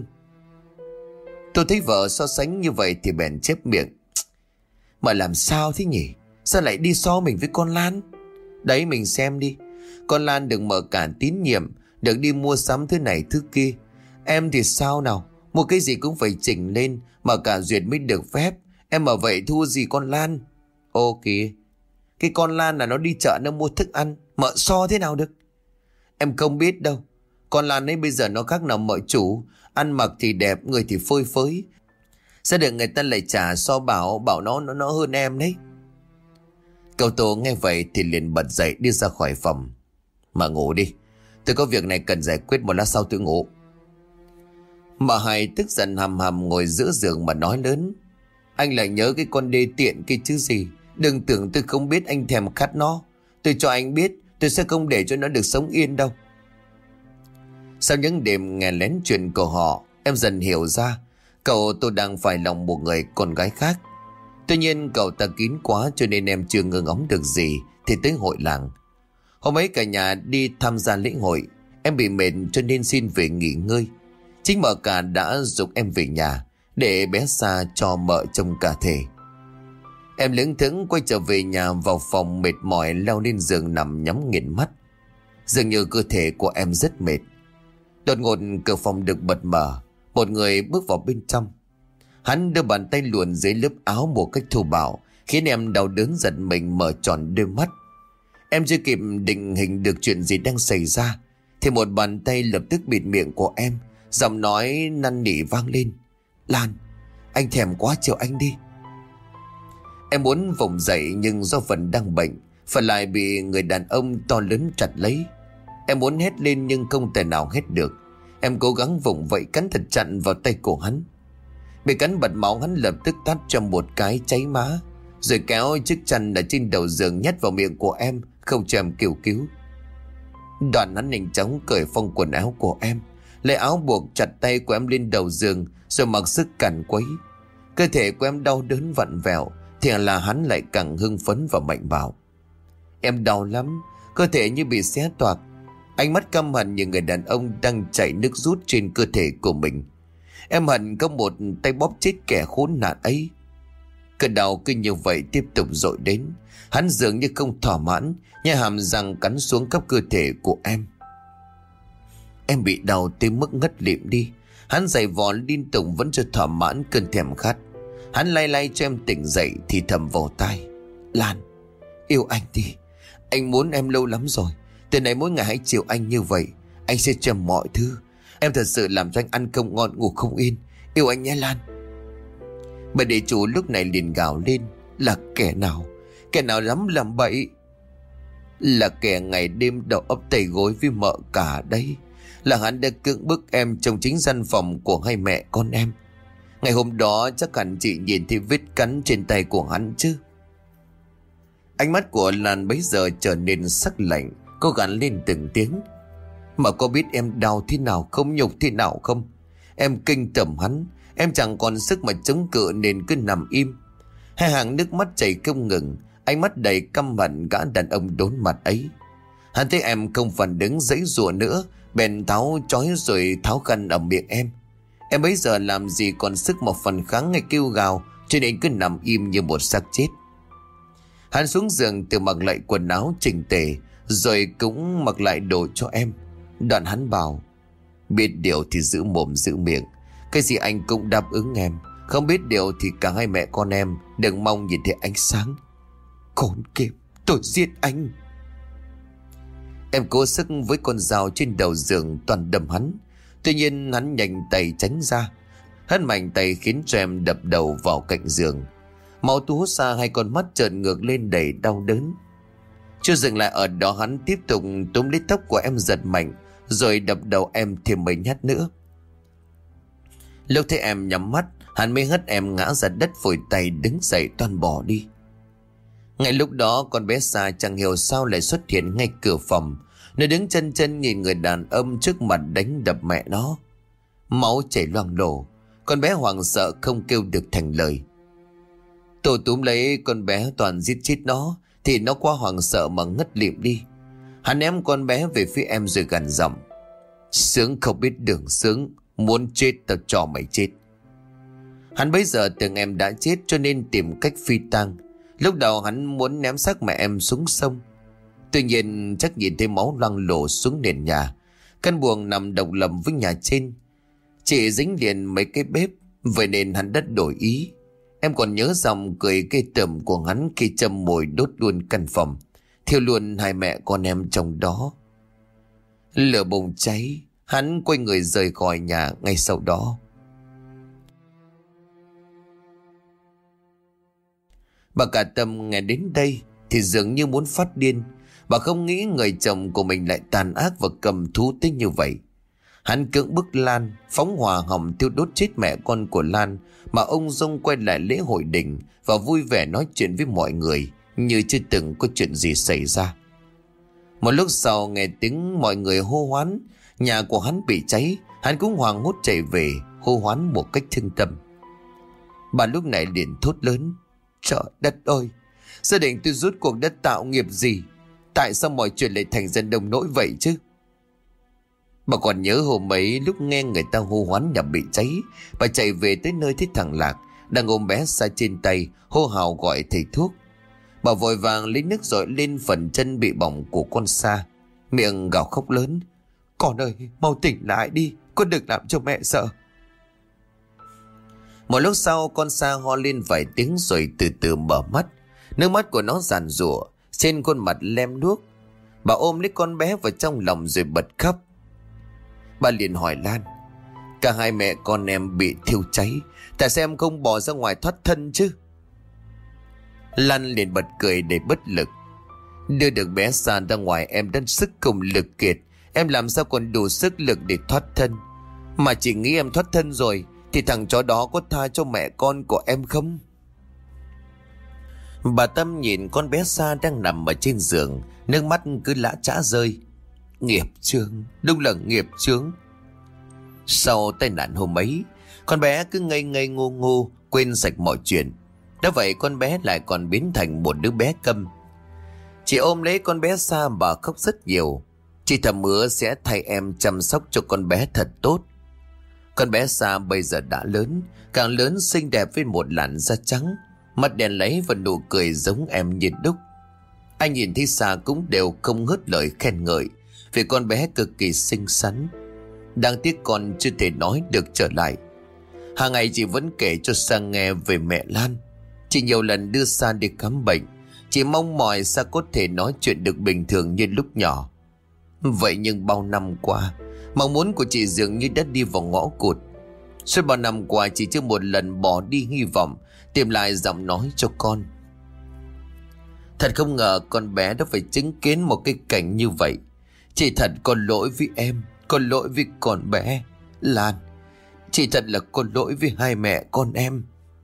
Tôi thấy vợ so sánh như vậy thì bèn chép miệng: Mà làm sao thế nhỉ? Sao lại đi so mình với con Lan? Đấy, mình xem đi, con Lan được mợ cả tín nhiệm, được đi mua sắm thứ này thứ kia. Em thì sao nào? Mua cái gì cũng phải chỉnh lên, mà cả duyệt mới được phép. Em ở vậy thua gì con Lan? Ô kìa, cái con Lan là nó đi chợ nó mua thức ăn, mợ so thế nào được? Em không biết đâu. Con Lan ấy bây giờ nó khác nào mợ chủ. Ăn mặc thì đẹp, người thì phơi phới. Sao được người ta lại trả so bảo Bảo nó nó, nó hơn em đấy. Cậu Tô nghe vậy thì liền bật dậy đi ra khỏi phòng. Mà ngủ đi, tôi có việc này cần giải quyết, một lát sau tôi ngủ. Mà Hải tức giận hầm hầm ngồi giữa giường mà nói lớn: Anh lại nhớ cái con đê tiện kia chứ gì. Đừng tưởng tôi không biết anh thèm khát nó. Tôi cho anh biết, tôi sẽ không để cho nó được sống yên đâu. Sau những đêm nghe lén chuyện của họ, em dần hiểu ra cậu tôi đang phải lòng một người con gái khác. Tuy nhiên cậu ta kín quá cho nên em chưa ngưng ống được gì thì tới hội làng. Hôm ấy cả nhà đi tham gia lễ hội, em bị mệt cho nên xin về nghỉ ngơi. Chính mợ cả đã giục em về nhà để bé Sa cho mợ trông cả thể. Em lững thững quay trở về nhà, vào phòng mệt mỏi leo lên giường nằm nhắm nghiền mắt. Dường như cơ thể của em rất mệt. Đột ngột cửa phòng được bật mở, một người bước vào bên trong. Hắn đưa bàn tay luồn dưới lớp áo một cách thô bạo, khiến em đau đớn giật mình mở tròn đôi mắt. Em chưa kịp định hình được chuyện gì đang xảy ra thì một bàn tay lập tức bịt miệng của em, giọng nói năn nỉ vang lên: Lan, anh thèm quá, chiều anh đi. Em muốn vùng dậy nhưng do phần đang bệnh, phần lại bị người đàn ông to lớn chặt lấy. Em muốn hét lên nhưng không thể nào hét được. Em cố gắng vùng vẫy cắn thật chặt vào tay cổ hắn. Bị cắn bật máu, hắn lập tức tát cho một cái cháy má, rồi kéo chiếc chăn ở trên đầu giường nhét vào miệng của em, không cho em kêu cứu. Đoạn hắn nhanh chóng cởi phông quần áo của em, lấy áo buộc chặt tay của em lên đầu giường, rồi mặc sức càn quấy. Cơ thể của em đau đớn vặn vẹo thì là hắn lại càng hưng phấn và mạnh bạo. Em đau lắm, cơ thể như bị xé toạc. Ánh mắt căm hận như người đàn ông đang chảy nước rút trên cơ thể của mình. Em hận có một tay bóp chết kẻ khốn nạn ấy. Cơn đau cứ như vậy tiếp tục dội đến. Hắn dường như không thỏa mãn, nhai hàm răng cắn xuống khắp cơ thể của em. Em bị đau tới mức ngất lịm đi. Hắn giày vò liên tục vẫn chưa thỏa mãn cơn thèm khát. Hắn lay lay cho em tỉnh dậy thì thầm vào tai: Lan, yêu anh đi. Anh muốn em lâu lắm rồi. Từ này mỗi ngày hãy chiều anh như vậy. Anh sẽ cho em mọi thứ. Em thật sự làm cho anh ăn không ngon ngủ không yên. Yêu anh nhé Lan. Bà địa chủ lúc này liền gào lên: Là kẻ nào? Kẻ nào dám làm bậy? Là kẻ ngày đêm đầu ấp tay gối với mợ cả đấy. Là hắn đã cưỡng bức em trong chính gian phòng của hai mẹ con em. Ngày hôm đó chắc hẳn chị nhìn thấy vết cắn trên tay của hắn chứ. Ánh mắt của Lan bấy giờ trở nên sắc lạnh. Cô gằn lên từng tiếng: Mà có biết em đau thế nào không, nhục thế nào không? Em kinh tởm hắn. Em chẳng còn sức mà chống cự nên cứ nằm im. Hai hàng nước mắt chảy không ngừng. Ánh mắt đầy căm hận gã đàn ông đốn mặt ấy. Hắn thấy em không phản đứng giãy giụa nữa, bèn tháo trói rồi tháo khăn ở miệng em. Em bấy giờ làm gì còn sức một phần kháng hay kêu gào, cho nên cứ nằm im như một xác chết. Hắn xuống giường tự mặc lại quần áo chỉnh tề, rồi cũng mặc lại đồ cho em. Đoạn hắn bảo: Biết điều thì giữ mồm giữ miệng. Cái gì anh cũng đáp ứng em. Không biết điều thì cả hai mẹ con em đừng mong nhìn thấy ánh sáng. Khốn kiếp, tôi giết anh. Em cố sức với con dao trên đầu giường toàn đâm hắn. Tuy nhiên hắn nhanh tay tránh ra. Hắn mạnh tay khiến cho em đập đầu vào cạnh giường. Máu túa ra, hai con mắt trợn ngược lên đầy đau đớn. Chưa dừng lại ở đó, hắn tiếp tục túm lấy tóc của em giật mạnh, rồi đập đầu em thêm mấy nhát nữa. Lúc thấy em nhắm mắt, hắn mới hất em ngã ra đất, phủi tay đứng dậy toan bỏ đi. Ngay lúc đó con bé Sa chẳng hiểu sao lại xuất hiện ngay cửa phòng. Nó đứng chân chân nhìn người đàn ông trước mặt đánh đập mẹ nó. Máu chảy loang lổ. Con bé hoảng sợ không kêu được thành lời. Tôi túm lấy con bé toàn giết chết nó, thì nó quá hoảng sợ mà ngất lịm đi. Hắn ném con bé về phía em rồi gằn giọng: Sướng không biết đường sướng, muốn chết tao cho mày chết. Hắn bấy giờ tưởng em đã chết cho nên tìm cách phi tang. Lúc đầu hắn muốn ném xác mẹ em xuống sông. Tuy nhiên chắc nhìn thấy máu loang lổ xuống nền nhà. Căn buồng nằm độc lập với nhà trên, chỉ dính liền mấy cái bếp, vậy nên hắn đã đổi ý. Em còn nhớ dòng cười ghê tởm của hắn khi châm mồi đốt luôn căn phòng, thiêu luôn hai mẹ con em trong đó. Lửa bùng cháy, hắn quay người rời khỏi nhà ngay sau đó. Bà cả Tâm nghe đến đây thì dường như muốn phát điên. Bà không nghĩ người chồng của mình lại tàn ác và cầm thú tới như vậy. Hắn cưỡng bức Lan, phóng hỏa hỏng thiêu đốt chết mẹ con của Lan, mà ông Dung quay lại lễ hội đình và vui vẻ nói chuyện với mọi người như chưa từng có chuyện gì xảy ra. Một lúc sau nghe tiếng mọi người hô hoán nhà của hắn bị cháy, hắn cũng hoảng hốt chạy về hô hoán một cách thương tâm. Bà lúc này liền thốt lớn: Trời đất ơi, gia đình tôi rốt cuộc đã tạo nghiệp gì? Tại sao mọi chuyện lại thành dân đông nỗi vậy chứ? Bà còn nhớ hôm ấy lúc nghe người ta hô hoán nhà bị cháy, bà chạy về tới nơi thấy thằng Lạc đang ôm bé Sa trên tay, hô hào gọi thầy thuốc. Bà vội vàng lấy nước dội lên phần chân bị bỏng của con Sa, miệng gào khóc lớn: Con ơi, mau tỉnh lại đi, con đừng làm cho mẹ sợ. Một lúc sau con Sa ho lên vài tiếng rồi từ từ mở mắt. Nước mắt của nó giàn giụa, trên khuôn mặt lem luốc. Bà ôm lấy con bé vào trong lòng rồi bật khóc. Bà liền hỏi Lan: Cả hai mẹ con em bị thiêu cháy, tại sao em không bỏ ra ngoài thoát thân chứ? Lan liền bật cười để bất lực. Đưa được bé Sa ra ngoài em đã sức cùng lực kiệt, em làm sao còn đủ sức lực để thoát thân? Mà chỉ nghĩ em thoát thân rồi thì thằng chó đó có tha cho mẹ con của em không? Bà Tâm nhìn con bé Sa đang nằm ở trên giường, nước mắt cứ lã chã rơi. Nghiệp chướng, đúng là nghiệp chướng. Sau tai nạn hôm ấy, con bé cứ ngây ngây ngô ngô, quên sạch mọi chuyện. Đã vậy con bé lại còn biến thành một đứa bé câm. Chị ôm lấy con bé Sa bà khóc rất nhiều. Chị thầm hứa sẽ thay em chăm sóc cho con bé thật tốt. Con bé Sa bây giờ đã lớn, càng lớn xinh đẹp với một làn da trắng, mắt đen láy và nụ cười giống em như đúc. Anh nhìn thấy Sa cũng đều không ngớt lời khen ngợi vì con bé cực kỳ xinh xắn. Đáng tiếc con chưa thể nói được trở lại. Hàng ngày chị vẫn kể cho Sa nghe về mẹ Lan. Chị nhiều lần đưa Sa đi khám bệnh. Chị mong mỏi Sa có thể nói chuyện được bình thường như lúc nhỏ. Vậy nhưng bao năm qua, mong muốn của chị dường như đã đi vào ngõ cụt. Suốt bao năm qua chị chưa một lần bỏ đi hy vọng tìm lại giọng nói cho con. Thật không ngờ con bé đã phải chứng kiến một cái cảnh như vậy. Chị thật có lỗi với em, có lỗi với con bé Lan. Chị thật là có lỗi với hai mẹ con em.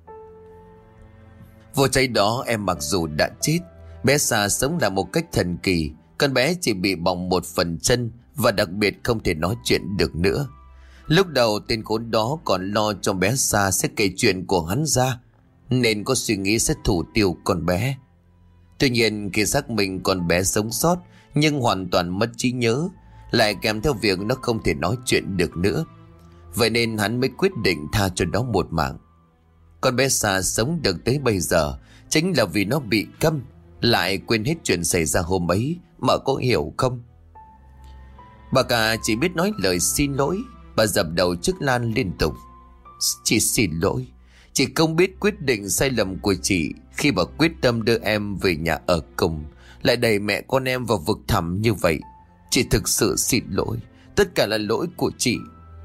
Vụ cháy đó em mặc dù đã chết, bé Sa sống lại một cách thần kỳ. Con bé chỉ bị bỏng một phần chân và đặc biệt không thể nói chuyện được nữa. Lúc đầu tên khốn đó còn lo cho bé Sa sẽ kể chuyện của hắn ra, nên có suy nghĩ sẽ thủ tiêu con bé. Tuy nhiên khi xác minh con bé sống sót nhưng hoàn toàn mất trí nhớ, lại kèm theo việc nó không thể nói chuyện được nữa, vậy nên hắn mới quyết định tha cho nó một mạng. Con bé Sa sống được tới bây giờ chính là vì nó bị câm, lại quên hết chuyện xảy ra hôm ấy. Mà có hiểu không? Bà cả chỉ biết nói lời xin lỗi. Bà dập đầu trước Lan liên tục. Chị xin lỗi. Chị không biết quyết định sai lầm của chị khi bà quyết tâm đưa em về nhà ở cùng, lại đẩy mẹ con em vào vực thẳm như vậy. Chị thực sự xin lỗi. Tất cả là lỗi của chị.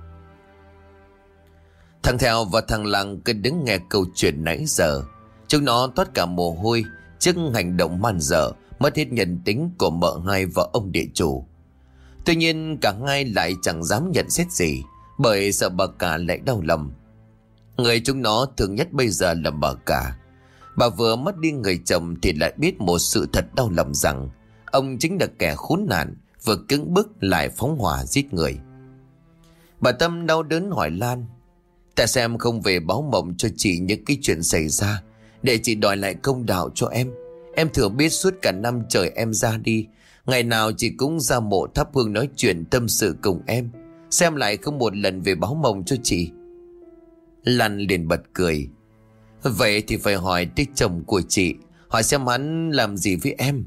Thằng Theo và thằng Lăng cứ đứng nghe câu chuyện nãy giờ. Chúng nó toát cả mồ hôi trước hành động man dợ, mất hết nhân tính của mợ hai và ông địa chủ. Tuy nhiên cả hai lại chẳng dám nhận xét gì, bởi sợ bà cả lại đau lòng. Người chúng nó thương nhất bây giờ là bà cả. Bà vừa mất đi người chồng thì lại biết một sự thật đau lòng rằng ông chính là kẻ khốn nạn, vừa cứng bức lại phóng hỏa giết người. Bà Tâm đau đớn hỏi Lan: tại sao em không về báo mộng cho chị những cái chuyện xảy ra, để chị đòi lại công đạo cho em? Em thừa biết suốt cả năm trời em ra đi, ngày nào chị cũng ra mộ thắp hương nói chuyện tâm sự cùng em. Xem lại không một lần về báo mộng cho chị. Lan liền bật cười: vậy thì phải hỏi tới chồng của chị, hỏi xem hắn làm gì với em.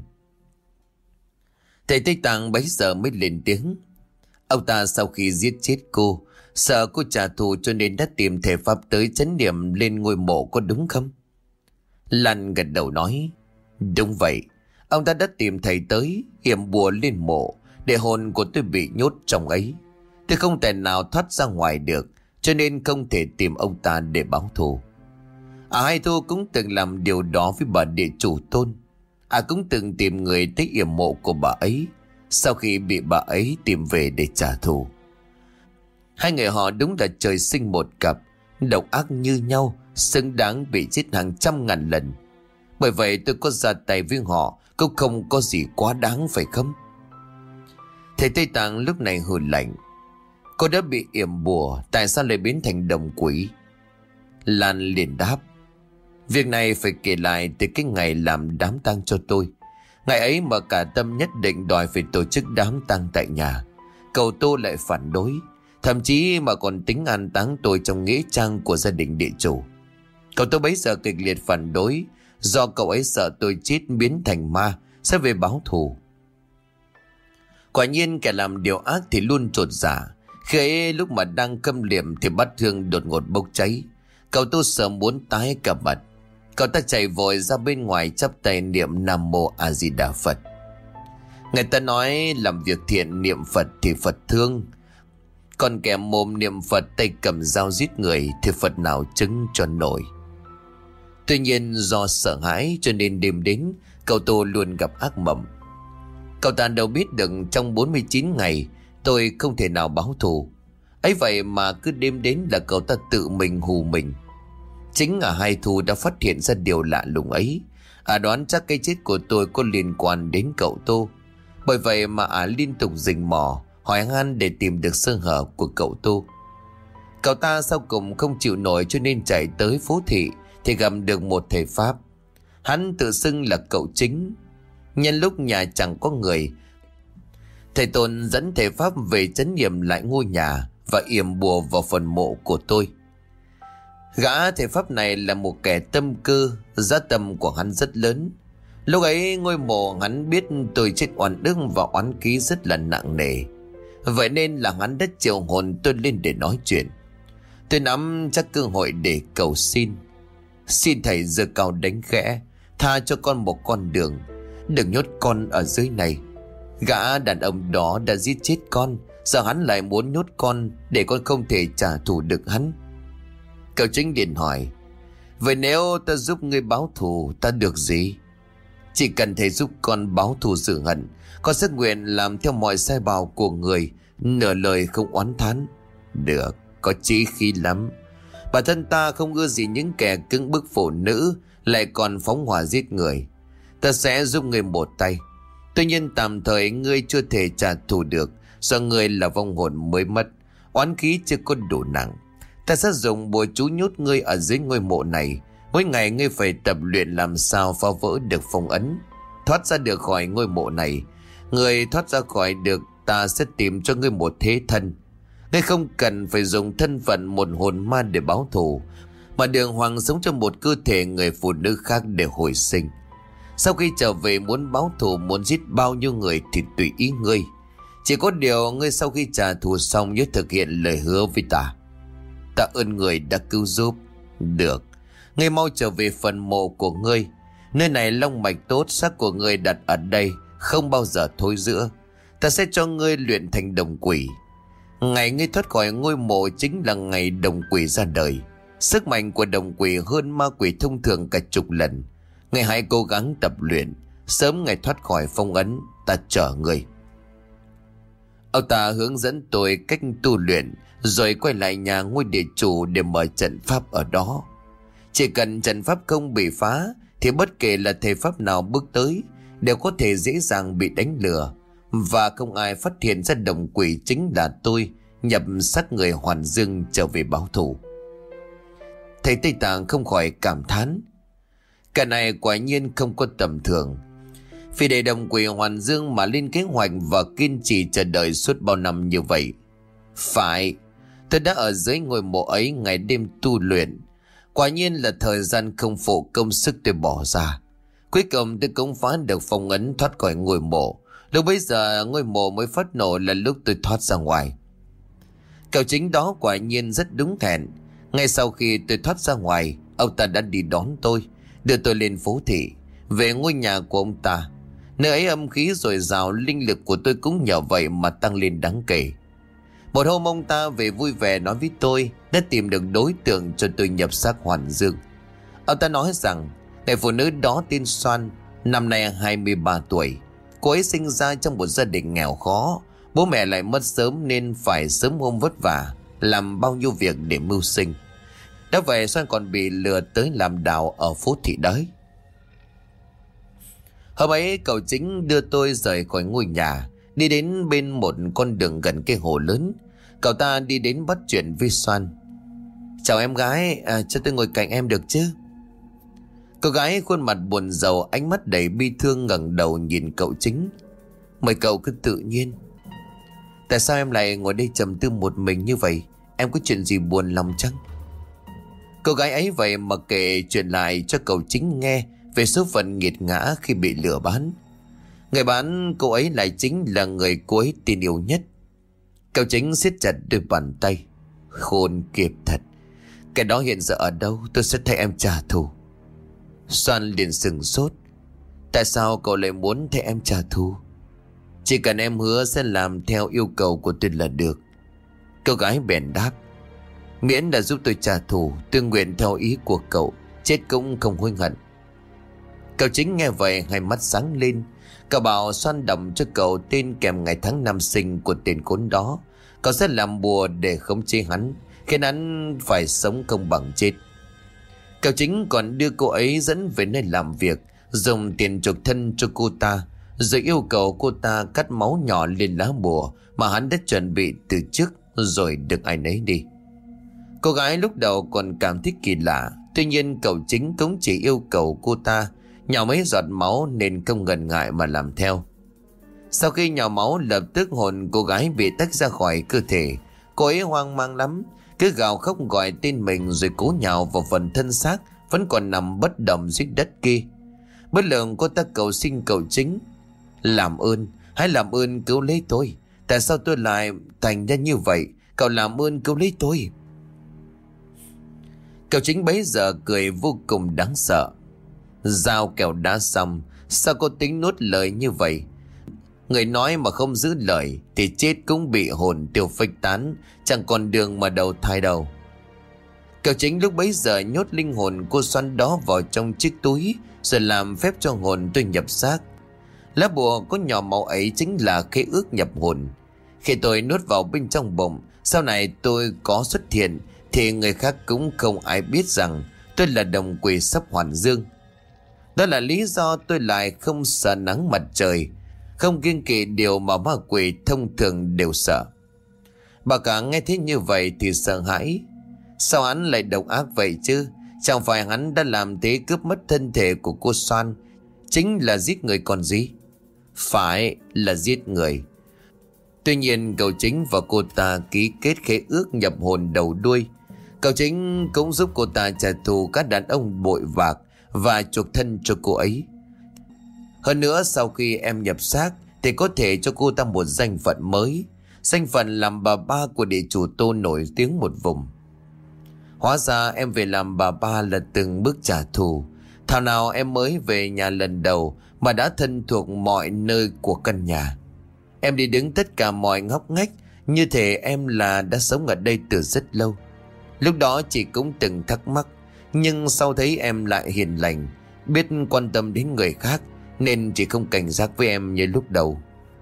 Thầy Tây Tạng bấy giờ mới lên tiếng: ông ta sau khi giết chết cô, sợ cô trả thù cho nên đã tìm thể pháp tới chấn niệm lên ngôi mộ, có đúng không? Lan gật đầu nói: đúng vậy. Ông ta đã tìm thầy tới yểm bùa lên mộ để hồn của tôi bị nhốt trong ấy. Tôi không thể nào thoát ra ngoài được, cho nên không thể tìm ông ta để báo thù. À, hai Thu cũng từng làm điều đó với bà địa chủ Tôn. À, cũng từng tìm người tới yểm mộ của bà ấy, sau khi bị bà ấy tìm về để trả thù. Hai người họ đúng là trời sinh một cặp, độc ác như nhau, xứng đáng bị giết hàng trăm ngàn lần. Bởi vậy tôi có ra tay với họ cũng không có gì quá đáng, phải không? Thầy Tây Tạng lúc này hừ lạnh: cô đã bị yểm bùa, tại sao lại biến thành đồng quỷ? Lan liền đáp: việc này phải kể lại từ cái ngày làm đám tang cho tôi. Ngày ấy mà cả Tâm nhất định đòi phải tổ chức đám tang tại nhà, cậu Tô lại phản đối, thậm chí mà còn tính an táng tôi trong nghĩa trang của gia đình địa chủ. Cậu Tô bấy giờ kịch liệt phản đối, do cậu ấy sợ tôi chết biến thành ma sẽ về báo thù. Quả nhiên kẻ làm điều ác thì luôn chột dạ. Khi ấy lúc mà đang câm liệm thì bát hương đột ngột bốc cháy. Cậu Tô sợ muốn tái cả mặt. Cậu ta chạy vội ra bên ngoài chắp tay niệm Nam Mô A Di Đà Phật. Người ta nói làm việc thiện niệm Phật thì Phật thương, còn kẻ mồm niệm Phật tay cầm dao giết người thì Phật nào chứng cho nổi. Tuy nhiên do sợ hãi cho nên đêm đến cậu Tô luôn gặp ác mộng. Cậu ta đâu biết được trong bốn mươi chín ngày tôi không thể nào báo thù. Ấy vậy mà cứ đêm đến là cậu ta tự mình hù mình. Chính là Hai Thu đã phát hiện ra điều lạ lùng ấy. À đoán chắc cái chết của tôi có liên quan đến cậu Tô. Bởi vậy mà à liên tục rình mò hỏi han để tìm được sơ hở của cậu Tô. Cậu ta sau cùng không chịu nổi cho nên chạy tới phố thị thì gặp được một thầy Pháp. Hắn tự xưng là cậu Chính. Nhân lúc nhà chẳng có người, thầy Tôn dẫn thầy Pháp về trấn yểm lại ngôi nhà và yểm bùa vào phần mộ của tôi. Gã thầy Pháp này là một kẻ tâm cơ, giá tâm của hắn rất lớn. Lúc ấy ngôi mộ hắn biết tôi chết oan ức và oán khí rất là nặng nề, vậy nên là hắn đã triệu hồn tôi lên để nói chuyện. Tôi nắm chắc cơ hội để cầu xin. Xin thầy giơ cao đánh khẽ, tha cho con một con đường, đừng nhốt con ở dưới này. Gã đàn ông đó đã giết chết con, giờ hắn lại muốn nhốt con để con không thể trả thù được hắn. Cậu Chính liền hỏi: vậy nếu ta giúp ngươi báo thù, ta được gì? Chỉ cần thầy giúp con báo thù rửa hận, con sẽ nguyện làm theo mọi sai bảo của người, nửa lời không oán thán. Được, có chí khí lắm. Bản thân ta không ưa gì những kẻ cứng bức phụ nữ, lại còn phóng hỏa giết người. Ta sẽ giúp ngươi một tay. Tuy nhiên tạm thời ngươi chưa thể trả thù được, do ngươi là vong hồn mới mất, oán khí chưa có đủ nặng. Ta sẽ dùng bùa chú nhốt ngươi ở dưới ngôi mộ này. Mỗi ngày ngươi phải tập luyện làm sao phá vỡ được phong ấn, thoát ra được khỏi ngôi mộ này. Người thoát ra khỏi được, ta sẽ tìm cho ngươi một thế thân. Ngươi không cần phải dùng thân phận một hồn ma để báo thù, mà đường hoàng sống trong một cơ thể người phụ nữ khác để hồi sinh. Sau khi trở về muốn báo thù, muốn giết bao nhiêu người thì tùy ý ngươi. Chỉ có điều ngươi sau khi trả thù xong nhớ thực hiện lời hứa với ta. Ta ơn người đã cứu giúp. Được, ngươi mau trở về phần mộ của ngươi. Nơi này long mạch tốt, xác của ngươi đặt ở đây không bao giờ thối rữa. Ta sẽ cho ngươi luyện thành đồng quỷ. Ngày ngươi thoát khỏi ngôi mộ chính là ngày đồng quỷ ra đời. Sức mạnh của đồng quỷ hơn ma quỷ thông thường cả chục lần. Ngươi hãy cố gắng tập luyện, sớm ngày thoát khỏi phong ấn, ta chờ ngươi. Ông ta hướng dẫn tôi cách tu luyện, rồi quay lại nhà ngôi địa chủ để mở trận pháp ở đó. Chỉ cần trận pháp không bị phá thì bất kể là thầy pháp nào bước tới đều có thể dễ dàng bị đánh lừa, và không ai phát hiện ra đồng quỷ chính là tôi nhập xác người Hoàn Dương trở về báo thù. Thầy Tây Tạng không khỏi cảm thán, cả này quả nhiên không có tầm thường. Vì để đồng quỷ Hoàn Dương mà lên kế hoạch và kiên trì chờ đợi suốt bao năm như vậy. Phải, tôi đã ở dưới ngôi mộ ấy ngày đêm tu luyện. Quả nhiên là thời gian không phụ công sức tôi bỏ ra. Cuối cùng tôi cũng phá được phong ấn, thoát khỏi ngôi mộ. Lúc bấy giờ ngôi mộ mới phát nổ là lúc tôi thoát ra ngoài. Cậu Chính đó quả nhiên rất đúng hẹn. Ngay sau khi tôi thoát ra ngoài, ông ta đã đi đón tôi, đưa tôi lên phố thị, về ngôi nhà của ông ta. Nơi ấy âm khí dồi dào, linh lực của tôi cũng nhờ vậy mà tăng lên đáng kể. Một hôm ông ta về vui vẻ nói với tôi đã tìm được đối tượng cho tôi nhập xác Hoàn Dương. Ông ta nói rằng người phụ nữ đó tên Soan, năm nay hai mươi ba tuổi. Cô ấy sinh ra trong một gia đình nghèo khó, bố mẹ lại mất sớm nên phải sớm hôm vất vả làm bao nhiêu việc để mưu sinh. Đã vậy Soan còn bị lừa tới làm đào ở phố thị đấy. Hôm ấy cậu Chính đưa tôi rời khỏi ngôi nhà, đi đến bên một con đường gần cái hồ lớn. Cậu ta đi đến bắt chuyện với Soan. Chào em gái, à, cho tôi ngồi cạnh em được chứ? Cô gái khuôn mặt buồn rầu, ánh mắt đầy bi thương ngẩng đầu nhìn cậu Chính. Mời cậu cứ tự nhiên. Tại sao em lại ngồi đây trầm tư một mình như vậy? Em có chuyện gì buồn lòng chăng? Cô gái ấy vậy mà kể chuyện lại cho cậu Chính nghe về số phận nghiệt ngã khi bị lừa bán. Người bán cô ấy lại chính là người cô ấy tin yêu nhất. Cậu Chính siết chặt đôi bàn tay. Khôn kiếp thật. Cái đó hiện giờ ở đâu? Tôi sẽ thay em trả thù. Soan liền sừng sốt. Tại sao cậu lại muốn thay em trả thù? Chỉ cần em hứa sẽ làm theo yêu cầu của tôi là được. Cô gái bèn đáp. Miễn là giúp tôi trả thù, tôi nguyện theo ý của cậu, chết cũng không hối hận. Cậu Chính nghe vậy hai mắt sáng lên. Cậu bảo Soan đọc cho cậu tên kèm ngày tháng năm sinh của tên khốn đó. Cậu sẽ làm bùa để khống chế hắn, khiến hắn phải sống không bằng chết. Cậu Chính còn đưa cô ấy dẫn về nơi làm việc, dùng tiền chuộc thân cho cô ta, rồi yêu cầu cô ta cắt máu nhỏ lên lá bùa mà hắn đã chuẩn bị từ trước, rồi được ai nấy đi. Cô gái lúc đầu còn cảm thấy kỳ lạ, tuy nhiên cậu Chính cũng chỉ yêu cầu cô ta Nhỏ mấy giọt máu nên không ngần ngại mà làm theo. Sau khi nhỏ máu, lập tức hồn cô gái bị tách ra khỏi cơ thể. Cô ấy hoang mang lắm, cứ gào khóc gọi tên mình rồi cố nhào vào phần thân xác vẫn còn nằm bất động dưới đất kia. Bất lượng cô ta cầu xin cậu chính: làm ơn, hãy làm ơn cứu lấy tôi. Tại sao tôi lại thành ra như vậy? Cậu làm ơn cứu lấy tôi. Cậu chính bấy giờ cười vô cùng đáng sợ. Giao kèo đã xong, sao cô tính nuốt lời như vậy? Người nói mà không giữ lời thì chết cũng bị hồn tiêu phách tán, chẳng còn đường mà đầu thai đâu. Cậu chính lúc bấy giờ nhốt linh hồn cô Xoan đó vào trong chiếc túi, rồi làm phép cho hồn tôi nhập xác. Lá bùa có nhỏ máu ấy chính là khế ước nhập hồn. Khi tôi nuốt vào bên trong bụng, sau này tôi có xuất hiện thì người khác cũng không ai biết rằng tôi là đồng quỷ sắp hoàn dương. Đó là lý do tôi lại không sợ nắng mặt trời, không kiêng kỵ điều mà ma quỷ thông thường đều sợ. Bà cả nghe thấy như vậy thì sợ hãi. Sao hắn lại độc ác vậy chứ? Chẳng phải hắn đã làm thế cướp mất thân thể của cô Xoan, chính là giết người còn gì? Phải là giết người. Tuy nhiên cậu chính và cô ta ký kết khế ước nhập hồn đầu đuôi. Cậu chính cũng giúp cô ta trả thù các đàn ông bội bạc và chuộc thân cho cô ấy. Hơn nữa, sau khi em nhập xác thì có thể cho cô ta một danh phận mới, danh phận làm bà ba của địa chủ Tô nổi tiếng một vùng. Hóa ra em về làm bà ba là từng bước trả thù. Thảo nào em mới về nhà lần đầu mà đã thân thuộc mọi nơi của căn nhà. Em đi đứng tất cả mọi ngóc ngách, như thể em là đã sống ở đây từ rất lâu. Lúc đó chị cũng từng thắc mắc, nhưng sau thấy em lại hiền lành, biết quan tâm đến người khác, nên chị không cảnh giác với em như lúc đầu.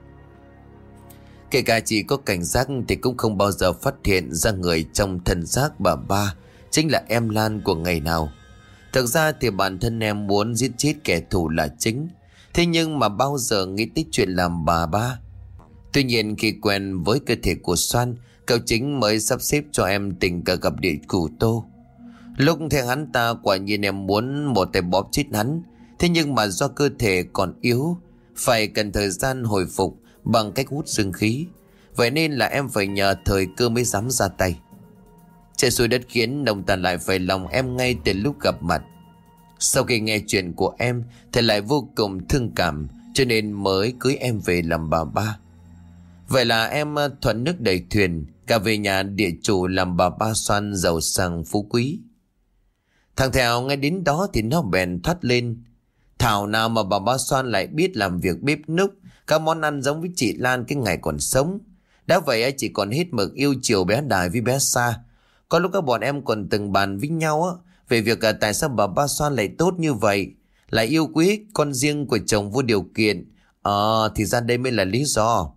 Kể cả chị có cảnh giác thì cũng không bao giờ phát hiện ra người trong thân xác bà ba chính là em Lan của ngày nào. Thực ra thì bản thân em muốn giết chết kẻ thù là chính, thế nhưng mà bao giờ nghĩ tới chuyện làm bà ba. Tuy nhiên khi quen với cơ thể của Xoan, cậu chính mới sắp xếp cho em tình cờ gặp địa chủ Tô. Lúc theo hắn ta quả nhiên em muốn một tay bóp chết hắn, thế nhưng mà do cơ thể còn yếu, phải cần thời gian hồi phục bằng cách hút dương khí. Vậy nên là em phải nhờ thời cơ mới dám ra tay. Trời xui đất khiến ông ta lại phải lòng em ngay từ lúc gặp mặt. Sau khi nghe chuyện của em thì lại vô cùng thương cảm, cho nên mới cưới em về làm bà ba. Vậy là em thuận nước đẩy thuyền, cả về nhà địa chủ làm bà ba Xoan giàu sang phú quý. Thằng Thèo nghe đến đó thì nó bèn thoát lên: thảo nào mà bà ba Xoan lại biết làm việc bếp núc, các món ăn giống với chị Lan cái ngày còn sống. Đã vậy ấy, chỉ còn hết mực yêu chiều bé Đài với bé Sa. Có lúc các bọn em còn từng bàn với nhau á, về việc à, tại sao bà ba Xoan lại tốt như vậy, lại yêu quý con riêng của chồng vô điều kiện. Ờ à, thì ra đây mới là lý do.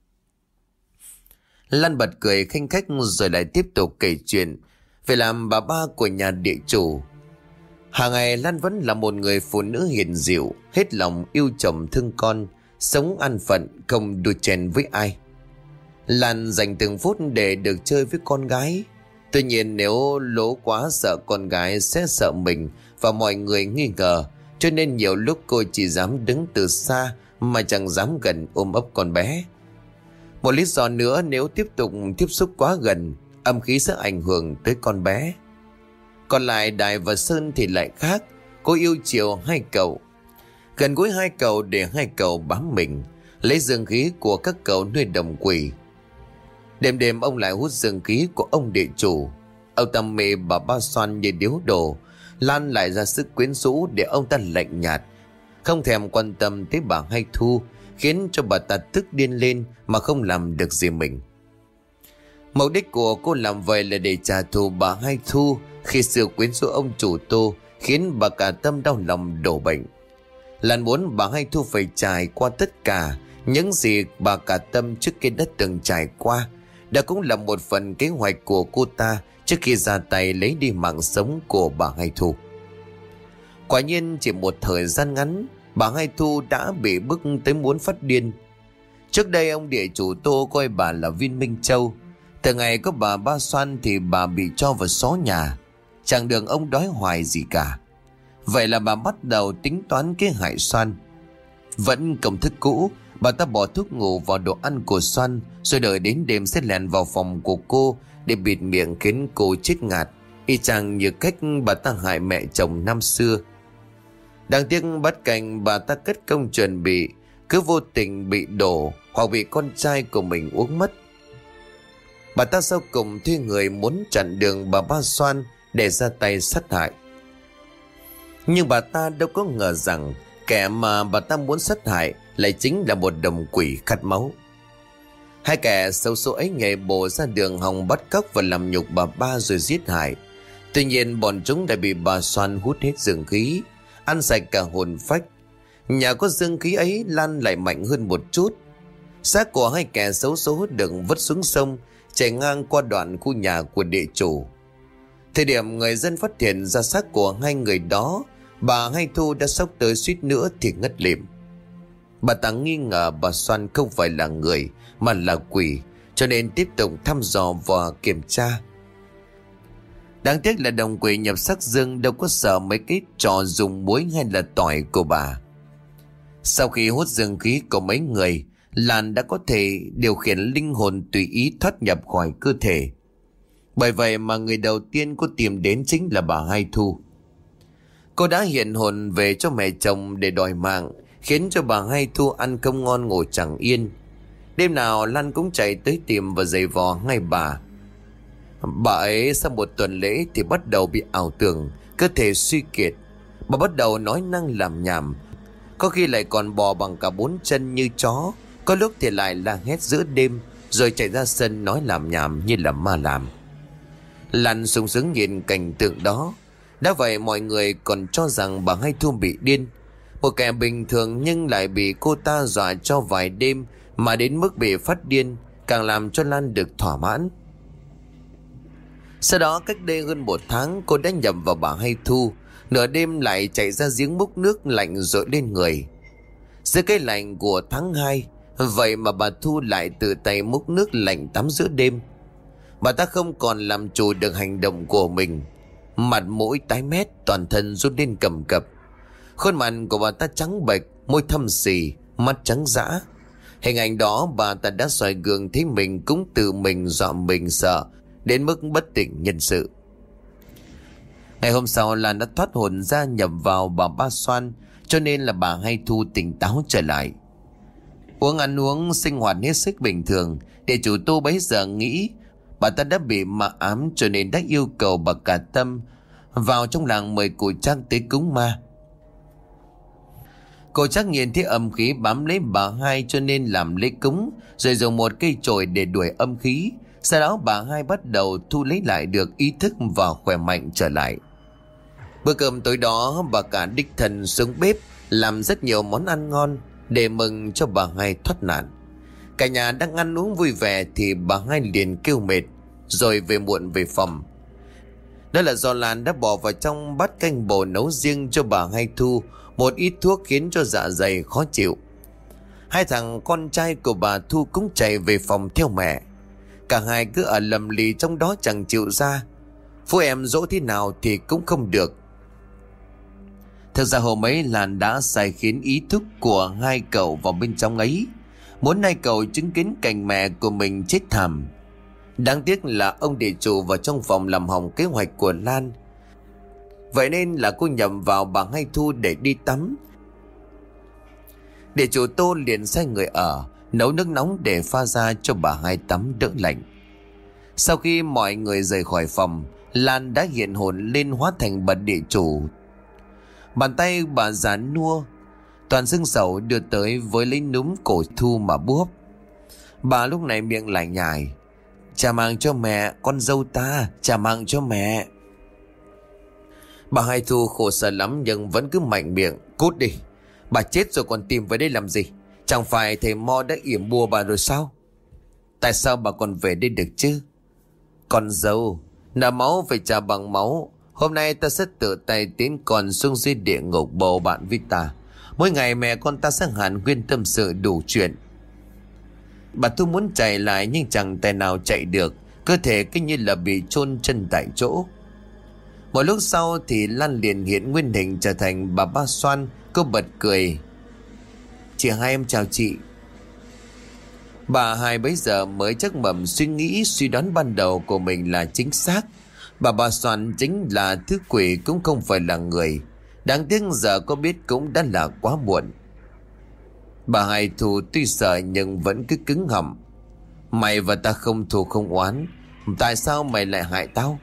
Lan bật cười khanh khách rồi lại tiếp tục kể chuyện về làm bà ba của nhà địa chủ. Hàng ngày Lan vẫn là một người phụ nữ hiền dịu, hết lòng yêu chồng thương con, sống an phận, không đua chen với ai. Lan dành từng phút để được chơi với con gái. Tuy nhiên nếu lố quá sợ con gái sẽ sợ mình và mọi người nghi ngờ, cho nên nhiều lúc cô chỉ dám đứng từ xa mà chẳng dám gần ôm ấp con bé. Một lý do nữa, nếu tiếp tục tiếp xúc quá gần, âm khí sẽ ảnh hưởng tới con bé. Còn lại Đài và Sơn thì lại khác. Cô yêu chiều hai cậu, gần gũi hai cậu để hai cậu bám mình, lấy dương khí của các cậu nuôi đồng quỷ. Đêm đêm ông lại hút dương khí của ông địa chủ. Ông ta mê bà ba Xoan như điếu đồ. Lan lại ra sức quyến rũ để ông ta lạnh nhạt, không thèm quan tâm tới bà Hai Thu, khiến cho bà ta tức điên lên mà không làm được gì mình. Mục đích của cô làm vậy là để trả thù bà Hai Thu khi xưa quyến rũ ông chủ Tô, khiến bà cả tâm đau lòng đổ bệnh. Lan muốn bà Hai Thu phải trải qua tất cả những gì bà cả tâm trước kia đã từng trải qua. Đó cũng là một phần kế hoạch của cô ta trước khi ra tay lấy đi mạng sống của bà Hai Thu. Quả nhiên chỉ một thời gian ngắn, bà Hai Thu đã bị bức tới muốn phát điên. Trước đây ông địa chủ Tô coi bà là viên minh châu. Từ ngày có bà ba Xoan thì bà bị cho vào xó nhà, chẳng được ông đói hoài gì cả. Vậy là bà bắt đầu tính toán cái hại Xoan. Vẫn công thức cũ, bà ta bỏ thuốc ngủ vào đồ ăn của Xoan, rồi đợi đến đêm sẽ lèn vào phòng của cô để bịt miệng khiến cô chết ngạt, y chang như cách bà ta hại mẹ chồng năm xưa. Đáng tiếc bất cảnh bà ta cất công chuẩn bị, cứ vô tình bị đổ hoặc bị con trai của mình uống mất. Bà ta sau cùng thuê người muốn chặn đường bà ba Xoan để ra tay sát hại. Nhưng bà ta đâu có ngờ rằng kẻ mà bà ta muốn sát hại lại chính là một đồng quỷ khát máu. Hai kẻ xấu số ấy nhảy bổ ra đường hòng bắt cóc và làm nhục bà ba rồi giết hại. Tuy nhiên bọn chúng đã bị bà Xoan hút hết dương khí, ăn sạch cả hồn phách. Nhà có dương khí ấy Lan lại mạnh hơn một chút. Xác của hai kẻ xấu số được vứt xuống sông, chảy ngang qua đoạn khu nhà của địa chủ. Thời điểm người dân phát hiện ra xác của hai người đó, bà Hai Thu đã sốc tới suýt nữa thì ngất lịm. Bà ta nghi ngờ bà Xoan không phải là người mà là quỷ, cho nên tiếp tục thăm dò và kiểm tra. Đáng tiếc là đồng quỷ nhập xác dương đâu có sợ mấy cái trò dùng muối hay là tỏi của bà. Sau khi hút dương khí của mấy người, Lan đã có thể điều khiển linh hồn tùy ý thoát nhập khỏi cơ thể. Bởi vậy mà người đầu tiên cô tìm đến chính là bà Hai Thu. Cô đã hiện hồn về cho mẹ chồng để đòi mạng, khiến cho bà Hai Thu ăn không ngon ngủ chẳng yên. Đêm nào Lan cũng chạy tới tìm và giày vò ngay bà. Bà ấy sau một tuần lễ thì bắt đầu bị ảo tưởng, cơ thể suy kiệt. Bà bắt đầu nói năng làm nhảm, có khi lại còn bò bằng cả bốn chân như chó, có lúc thì lại la hét giữa đêm, rồi chạy ra sân nói làm nhảm như là ma làm. Lan sung sướng nhìn cảnh tượng đó. Đã vậy mọi người còn cho rằng bà Hai Thu bị điên, một kẻ bình thường nhưng lại bị cô ta dọa cho vài đêm mà đến mức bị phát điên, càng làm cho Lan được thỏa mãn. Sau đó cách đây hơn một tháng, cô đã nhầm vào bà Hai Thu, nửa đêm lại chạy ra giếng múc nước lạnh dội lên người. Giữa cái lạnh của tháng hai, vậy mà bà Thu lại tự tay múc nước lạnh tắm giữa đêm. Bà ta không còn làm chủ được hành động của mình, mặt mũi tái mét, toàn thân run lên cầm cập. Khuôn mặt của bà ta trắng bệch, môi thâm xì, mắt trắng dã. Hình ảnh đó bà ta đã soi gương thấy mình cũng tự mình dọa mình sợ đến mức bất tỉnh nhân sự. Ngày hôm sau Lan đã thoát hồn ra nhập vào bà ba Xoan, cho nên là bà Hai Thu tỉnh táo trở lại. Uống ăn uống sinh hoạt hết sức bình thường. Địa chủ Tô bấy giờ nghĩ bà ta đã bị ma ám, cho nên đã yêu cầu bà Cả Tâm vào trong làng mời cụ Trác tới cúng ma. Cụ Trác nhìn thấy âm khí bám lấy bà Hai cho nên làm lễ cúng, rồi dùng một cây chổi để đuổi âm khí. Sau đó bà Hai bắt đầu thu lấy lại được ý thức và khỏe mạnh trở lại. Bữa cơm tối đó bà cả đích thân xuống bếp làm rất nhiều món ăn ngon để mừng cho bà Hai thoát nạn. Cả nhà đang ăn uống vui vẻ thì bà Hai liền kêu mệt rồi về muộn về phòng. Đó là do Lan đã bỏ vào trong bát canh bồ nấu riêng cho bà Hai Thu một ít thuốc khiến cho dạ dày khó chịu. Hai thằng con trai của bà Thu cũng chạy về phòng theo mẹ. Cả hai cứ ở lầm lì trong đó chẳng chịu ra. Phú em dỗ thế nào thì cũng không được. Thực ra hôm ấy Lan đã sai khiến ý thức của hai cậu vào bên trong ấy, muốn hai cậu chứng kiến cảnh mẹ của mình chết thảm. Đáng tiếc là ông địa chủ vào trong phòng làm hỏng kế hoạch của Lan. Vậy nên là cô nhầm vào bà Hai Thu để đi tắm. Địa chủ Tô liền sai người ở nấu nước nóng để pha ra cho bà Hai tắm đỡ lạnh. Sau khi mọi người rời khỏi phòng, Lan đã hiện hồn lên hóa thành bà địa chủ. Bàn tay bà già nua toàn xương sầu đưa tới với lấy núm cổ Thu mà bóp. Bà lúc này miệng lại nhải: "Trả mạng cho mẹ, con dâu ta, trả mạng cho mẹ." Bà Hai Thu khổ sở lắm nhưng vẫn cứ mạnh miệng: "Cút đi, bà chết rồi còn tìm về đây làm gì? Chẳng phải thầy Mo đã yểm bùa bà rồi sao? Tại sao bà còn về đây được chứ? Con dâu, nợ máu phải trả bằng máu. Hôm nay ta sẽ tự tay tiến con xuống dưới địa ngục bầu bạn với ta. Mỗi ngày mẹ con ta sẽ hàn huyên tâm sự đủ chuyện." Bà Thu muốn chạy lại nhưng chẳng tài nào chạy được, cơ thể cứ như là bị chôn chân tại chỗ. Một lúc sau thì Lan liền hiện nguyên hình trở thành bà Ba Xoan. Cô bật cười. Chị hai em chào chị. Bà hai bấy giờ mới chắc mầm suy nghĩ suy đoán ban đầu của mình là chính xác. Bà Ba Xoan chính là thứ quỷ cũng không phải là người. Đáng tiếc giờ có biết cũng đã là quá muộn. Bà hai Thu tuy sợ nhưng vẫn cứ cứng họng. Mày và ta không thù không oán, tại sao mày lại hại tao?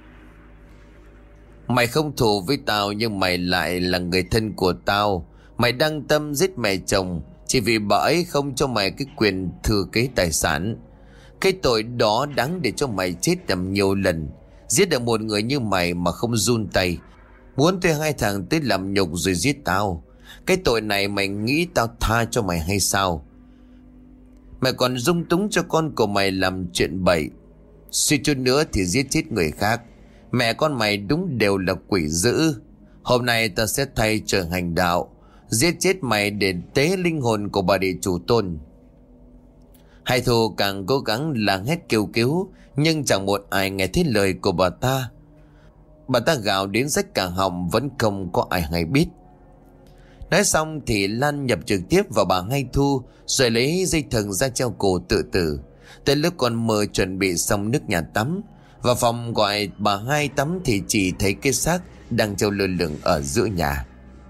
Mày không thù với tao nhưng mày lại là người thân của tao. Mày đang tâm giết mẹ chồng chỉ vì bà ấy không cho mày cái quyền thừa kế tài sản. Cái tội đó đáng để cho mày chết tầm nhiều lần. Giết được một người như mày mà không run tay, muốn thuê hai thằng tới làm nhục rồi giết tao. Cái tội này mày nghĩ tao tha cho mày hay sao? Mày còn dung túng cho con của mày làm chuyện bậy, suy chút nữa thì giết chết người khác. Mẹ con mày đúng đều là quỷ dữ. Hôm nay ta sẽ thay trời hành đạo, giết chết mày để tế linh hồn của bà địa chủ Tôn. Hai Thu càng cố gắng la hét kêu cứu, nhưng chẳng một ai nghe thấy lời của bà ta. Bà ta gào đến rách cả họng vẫn không có ai hay biết. Nói xong thì Lan nhập trực tiếp vào bà Hai Thu, rồi lấy dây thừng ra treo cổ tự tử. Tới lúc con mơ chuẩn bị xong nước nhà tắm, vào phòng gọi bà Hai tắm thì chỉ thấy cái xác đang treo lơ lửng ở giữa nhà.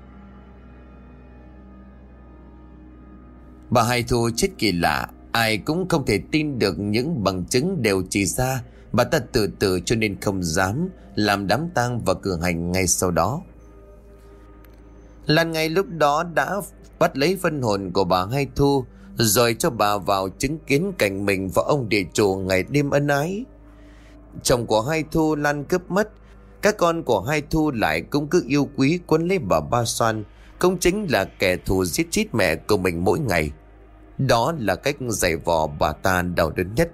Bà Hai Thu chết kỳ lạ, ai cũng không thể tin được những bằng chứng đều chỉ ra bà ta tự tử, cho nên không dám làm đám tang và cử hành ngay sau đó. Lan ngay lúc đó đã bắt lấy phân hồn của bà Hai Thu, rồi cho bà vào chứng kiến cảnh mình và ông địa chủ ngày đêm ân ái. Chồng của Hai Thu Lan cướp mất, các con của Hai Thu lại cũng cứ yêu quý quấn lấy bà Ba Xoan, cũng chính là kẻ thù giết chết mẹ của mình mỗi ngày. Đó là cách giày vò bà ta đau đớn nhất.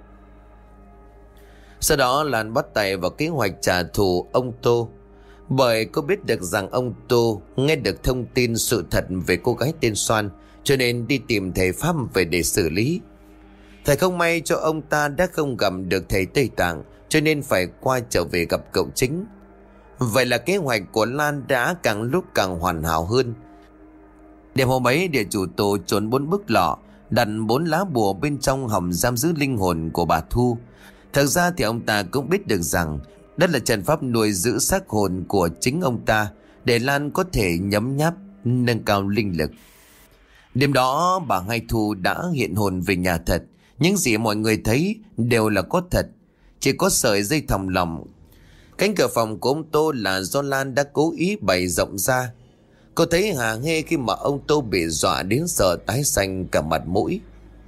Sau đó Lan bắt tay vào kế hoạch trả thù ông Tô, bởi cô biết được rằng ông Tô nghe được thông tin sự thật về cô gái tên Xoan, cho nên đi tìm thầy Pháp về để xử lý. Thầy không may cho ông ta đã không gặp được thầy Tây Tạng, cho nên phải qua trở về gặp cậu chính. Vậy là kế hoạch của Lan đã càng lúc càng hoàn hảo hơn. Đêm hôm ấy, địa chủ Tô trốn bốn bức lọ, đặt bốn lá bùa bên trong hòm giam giữ linh hồn của bà Thu. Thật ra thì ông ta cũng biết được rằng đó là trận pháp nuôi giữ xác hồn của chính ông ta, để Lan có thể nhấm nháp nâng cao linh lực. Đêm đó bà Hai Thu đã hiện hồn về nhà thật. Những gì mọi người thấy đều là có thật, chỉ có sợi dây thòng lọng. Cánh cửa phòng của ông Tô là do Lan đã cố ý bày rộng ra. Cô thấy hả hê khi mà ông Tô bị dọa đến sợ tái xanh cả mặt mũi.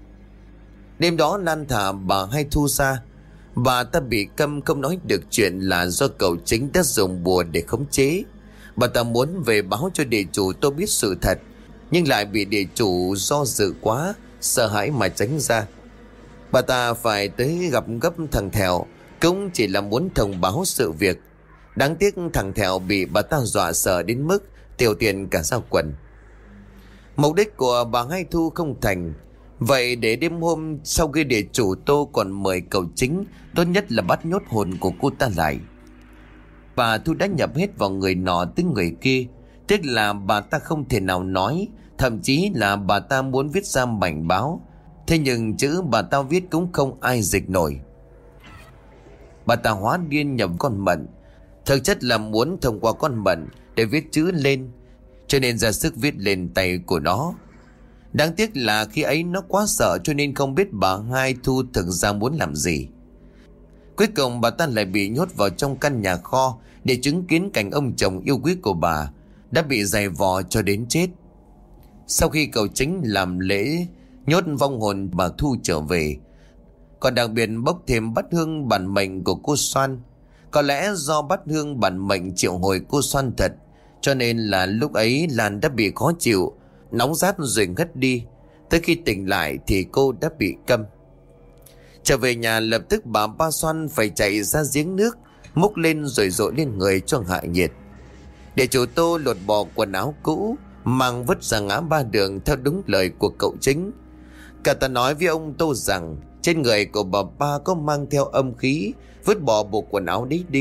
Đêm đó Lan thả bà Hai Thu ra. Bà ta bị câm không nói được chuyện là do cậu chính đã dùng bùa để khống chế. Bà ta muốn về báo cho địa chủ Tô biết sự thật, nhưng lại bị địa chủ do dự quá, sợ hãi mà tránh ra. Bà ta phải tới gặp gấp thằng Thèo, cũng chỉ là muốn thông báo sự việc. Đáng tiếc thằng Thèo bị bà ta dọa sợ đến mức tiêu tiền cả giao quần. Mục đích của bà Hai Thu không thành. Vậy để đêm hôm sau khi địa chủ Tô còn mời cậu chính, tốt nhất là bắt nhốt hồn của cô ta lại. Bà Thu đã nhập hết vào người nọ tới người kia. Tiếc là bà ta không thể nào nói, thậm chí là bà ta muốn viết ra mảnh báo, thế nhưng chữ bà ta viết cũng không ai dịch nổi. Bà ta hóa điên nhập con mận, thực chất là muốn thông qua con mận để viết chữ lên, cho nên ra sức viết lên tay của nó. Đáng tiếc là khi ấy nó quá sợ, cho nên không biết bà Hai Thu thực ra muốn làm gì. Cuối cùng bà ta lại bị nhốt vào trong căn nhà kho để chứng kiến cảnh ông chồng yêu quý của bà đã bị giày vò cho đến chết. Sau khi cậu chính làm lễ nhốt vong hồn bà Thu trở về, còn đặc biệt bốc thêm bát hương bản mệnh của cô Xoan. Có lẽ do bát hương bản mệnh triệu hồi cô Xoan thật, cho nên là lúc ấy Lan đã bị khó chịu, nóng rát rồi ngất đi. Tới khi tỉnh lại thì cô đã bị câm. Trở về nhà lập tức bà Ba Xoan phải chạy ra giếng nước, múc lên rồi dội lên người cho hạ nhiệt. Để chủ Tô lột bỏ quần áo cũ, mang vứt ra ngã ba đường theo đúng lời của cậu chính. Cả ta nói với ông Tô rằng trên người của bà Ba có mang theo âm khí, vứt bỏ bộ quần áo đấy đi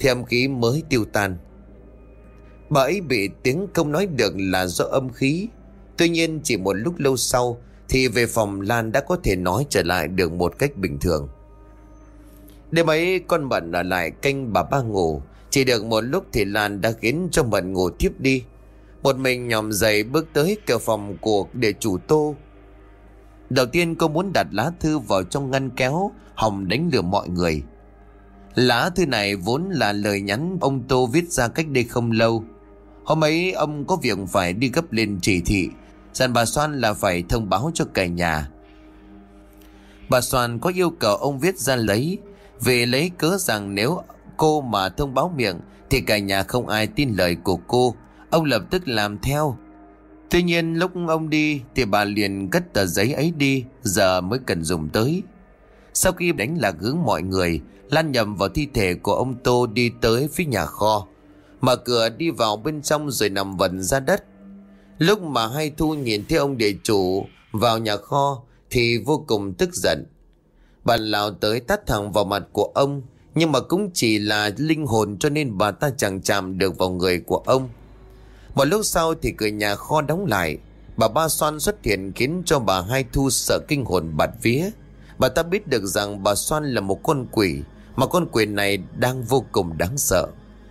thì âm khí mới tiêu tan. Bà ấy bị tiếng không nói được là do âm khí. Tuy nhiên chỉ một lúc lâu sau thì về phòng Lan đã có thể nói trở lại được một cách bình thường. Đêm ấy con Mận ở lại canh bà ba ngủ. Chỉ được một lúc thì Lan đã khiến cho Mận ngủ tiếp đi. Một mình nhòm dậy bước tới cửa phòng của để chủ Tô. Đầu tiên cô muốn đặt lá thư vào trong ngăn kéo, hòng đánh lừa mọi người. Lá thư này vốn là lời nhắn ông Tô viết ra cách đây không lâu. Hôm ấy ông có việc phải đi gấp lên chỉ thị, dặn bà Soan là phải thông báo cho cả nhà. Bà Soan có yêu cầu ông viết ra lấy, vì lấy cớ rằng nếu cô mà thông báo miệng thì cả nhà không ai tin lời của cô. Ông lập tức làm theo. Tuy nhiên lúc ông đi thì bà liền cất tờ giấy ấy đi, giờ mới cần dùng tới. Sau khi đánh lạc hướng mọi người, Lan nhầm vào thi thể của ông Tô đi tới phía nhà kho, mở cửa đi vào bên trong rồi nằm vần ra đất. Lúc mà Hai Thu nhìn thấy ông địa chủ vào nhà kho thì vô cùng tức giận. Bà lao tới tát thẳng vào mặt của ông, nhưng mà cũng chỉ là linh hồn cho nên bà ta chẳng chạm được vào người của ông. Một lúc sau thì cửa nhà kho đóng lại. Bà Ba Soan xuất hiện khiến cho bà Hai Thu sợ kinh hồn bạt vía. Bà ta biết được rằng bà Soan là một con quỷ, mà con quỷ này đang vô cùng đáng sợ.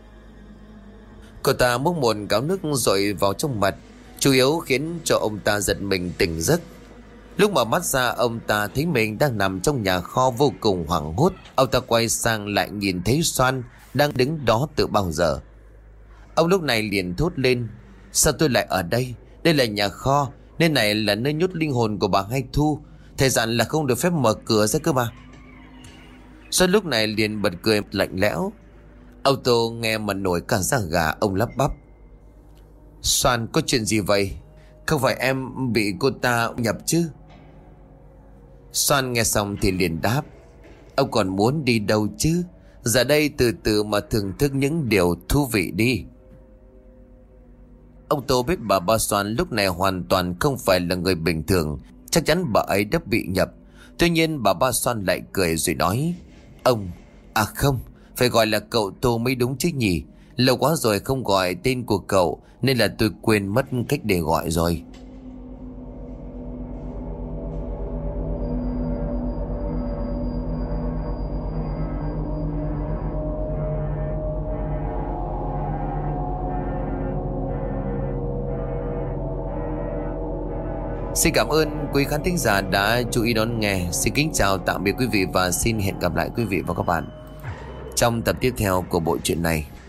Cô ta múc một gáo nước dội vào trong mặt, chủ yếu khiến cho ông ta giật mình tỉnh giấc. Lúc mở mắt ra, ông ta thấy mình đang nằm trong nhà kho vô cùng hoảng hốt. Ông ta quay sang lại nhìn thấy Soan đang đứng đó từ bao giờ. Ông lúc này liền thốt lên: sao tôi lại ở đây? Đây là nhà kho, nên này là nơi nhốt linh hồn của bà Hai Thu. Thầy dặn là không được phép mở cửa ra cơ mà. Soan lúc này liền bật cười lạnh lẽo. Ông Tô nghe mà nổi cả da gà, ông lắp bắp: Soan, có chuyện gì vậy? Không phải em bị cô ta nhập chứ? Soan nghe xong thì liền đáp: ông còn muốn đi đâu chứ? Giờ đây từ từ mà thưởng thức những điều thú vị đi. Ông Tô biết bà Ba Soan lúc này hoàn toàn không phải là người bình thường, chắc chắn bà ấy đã bị nhập. Tuy nhiên bà Ba Soan lại cười rồi nói: ông, à không, phải gọi là cậu Tô mới đúng chứ nhỉ? Lâu quá rồi không gọi tên của cậu nên là tôi quên mất cách để gọi rồi. Xin cảm ơn quý khán thính giả đã chú ý đón nghe. Xin kính chào tạm biệt quý vị và xin hẹn gặp lại quý vị và các bạn trong tập tiếp theo của bộ truyện này.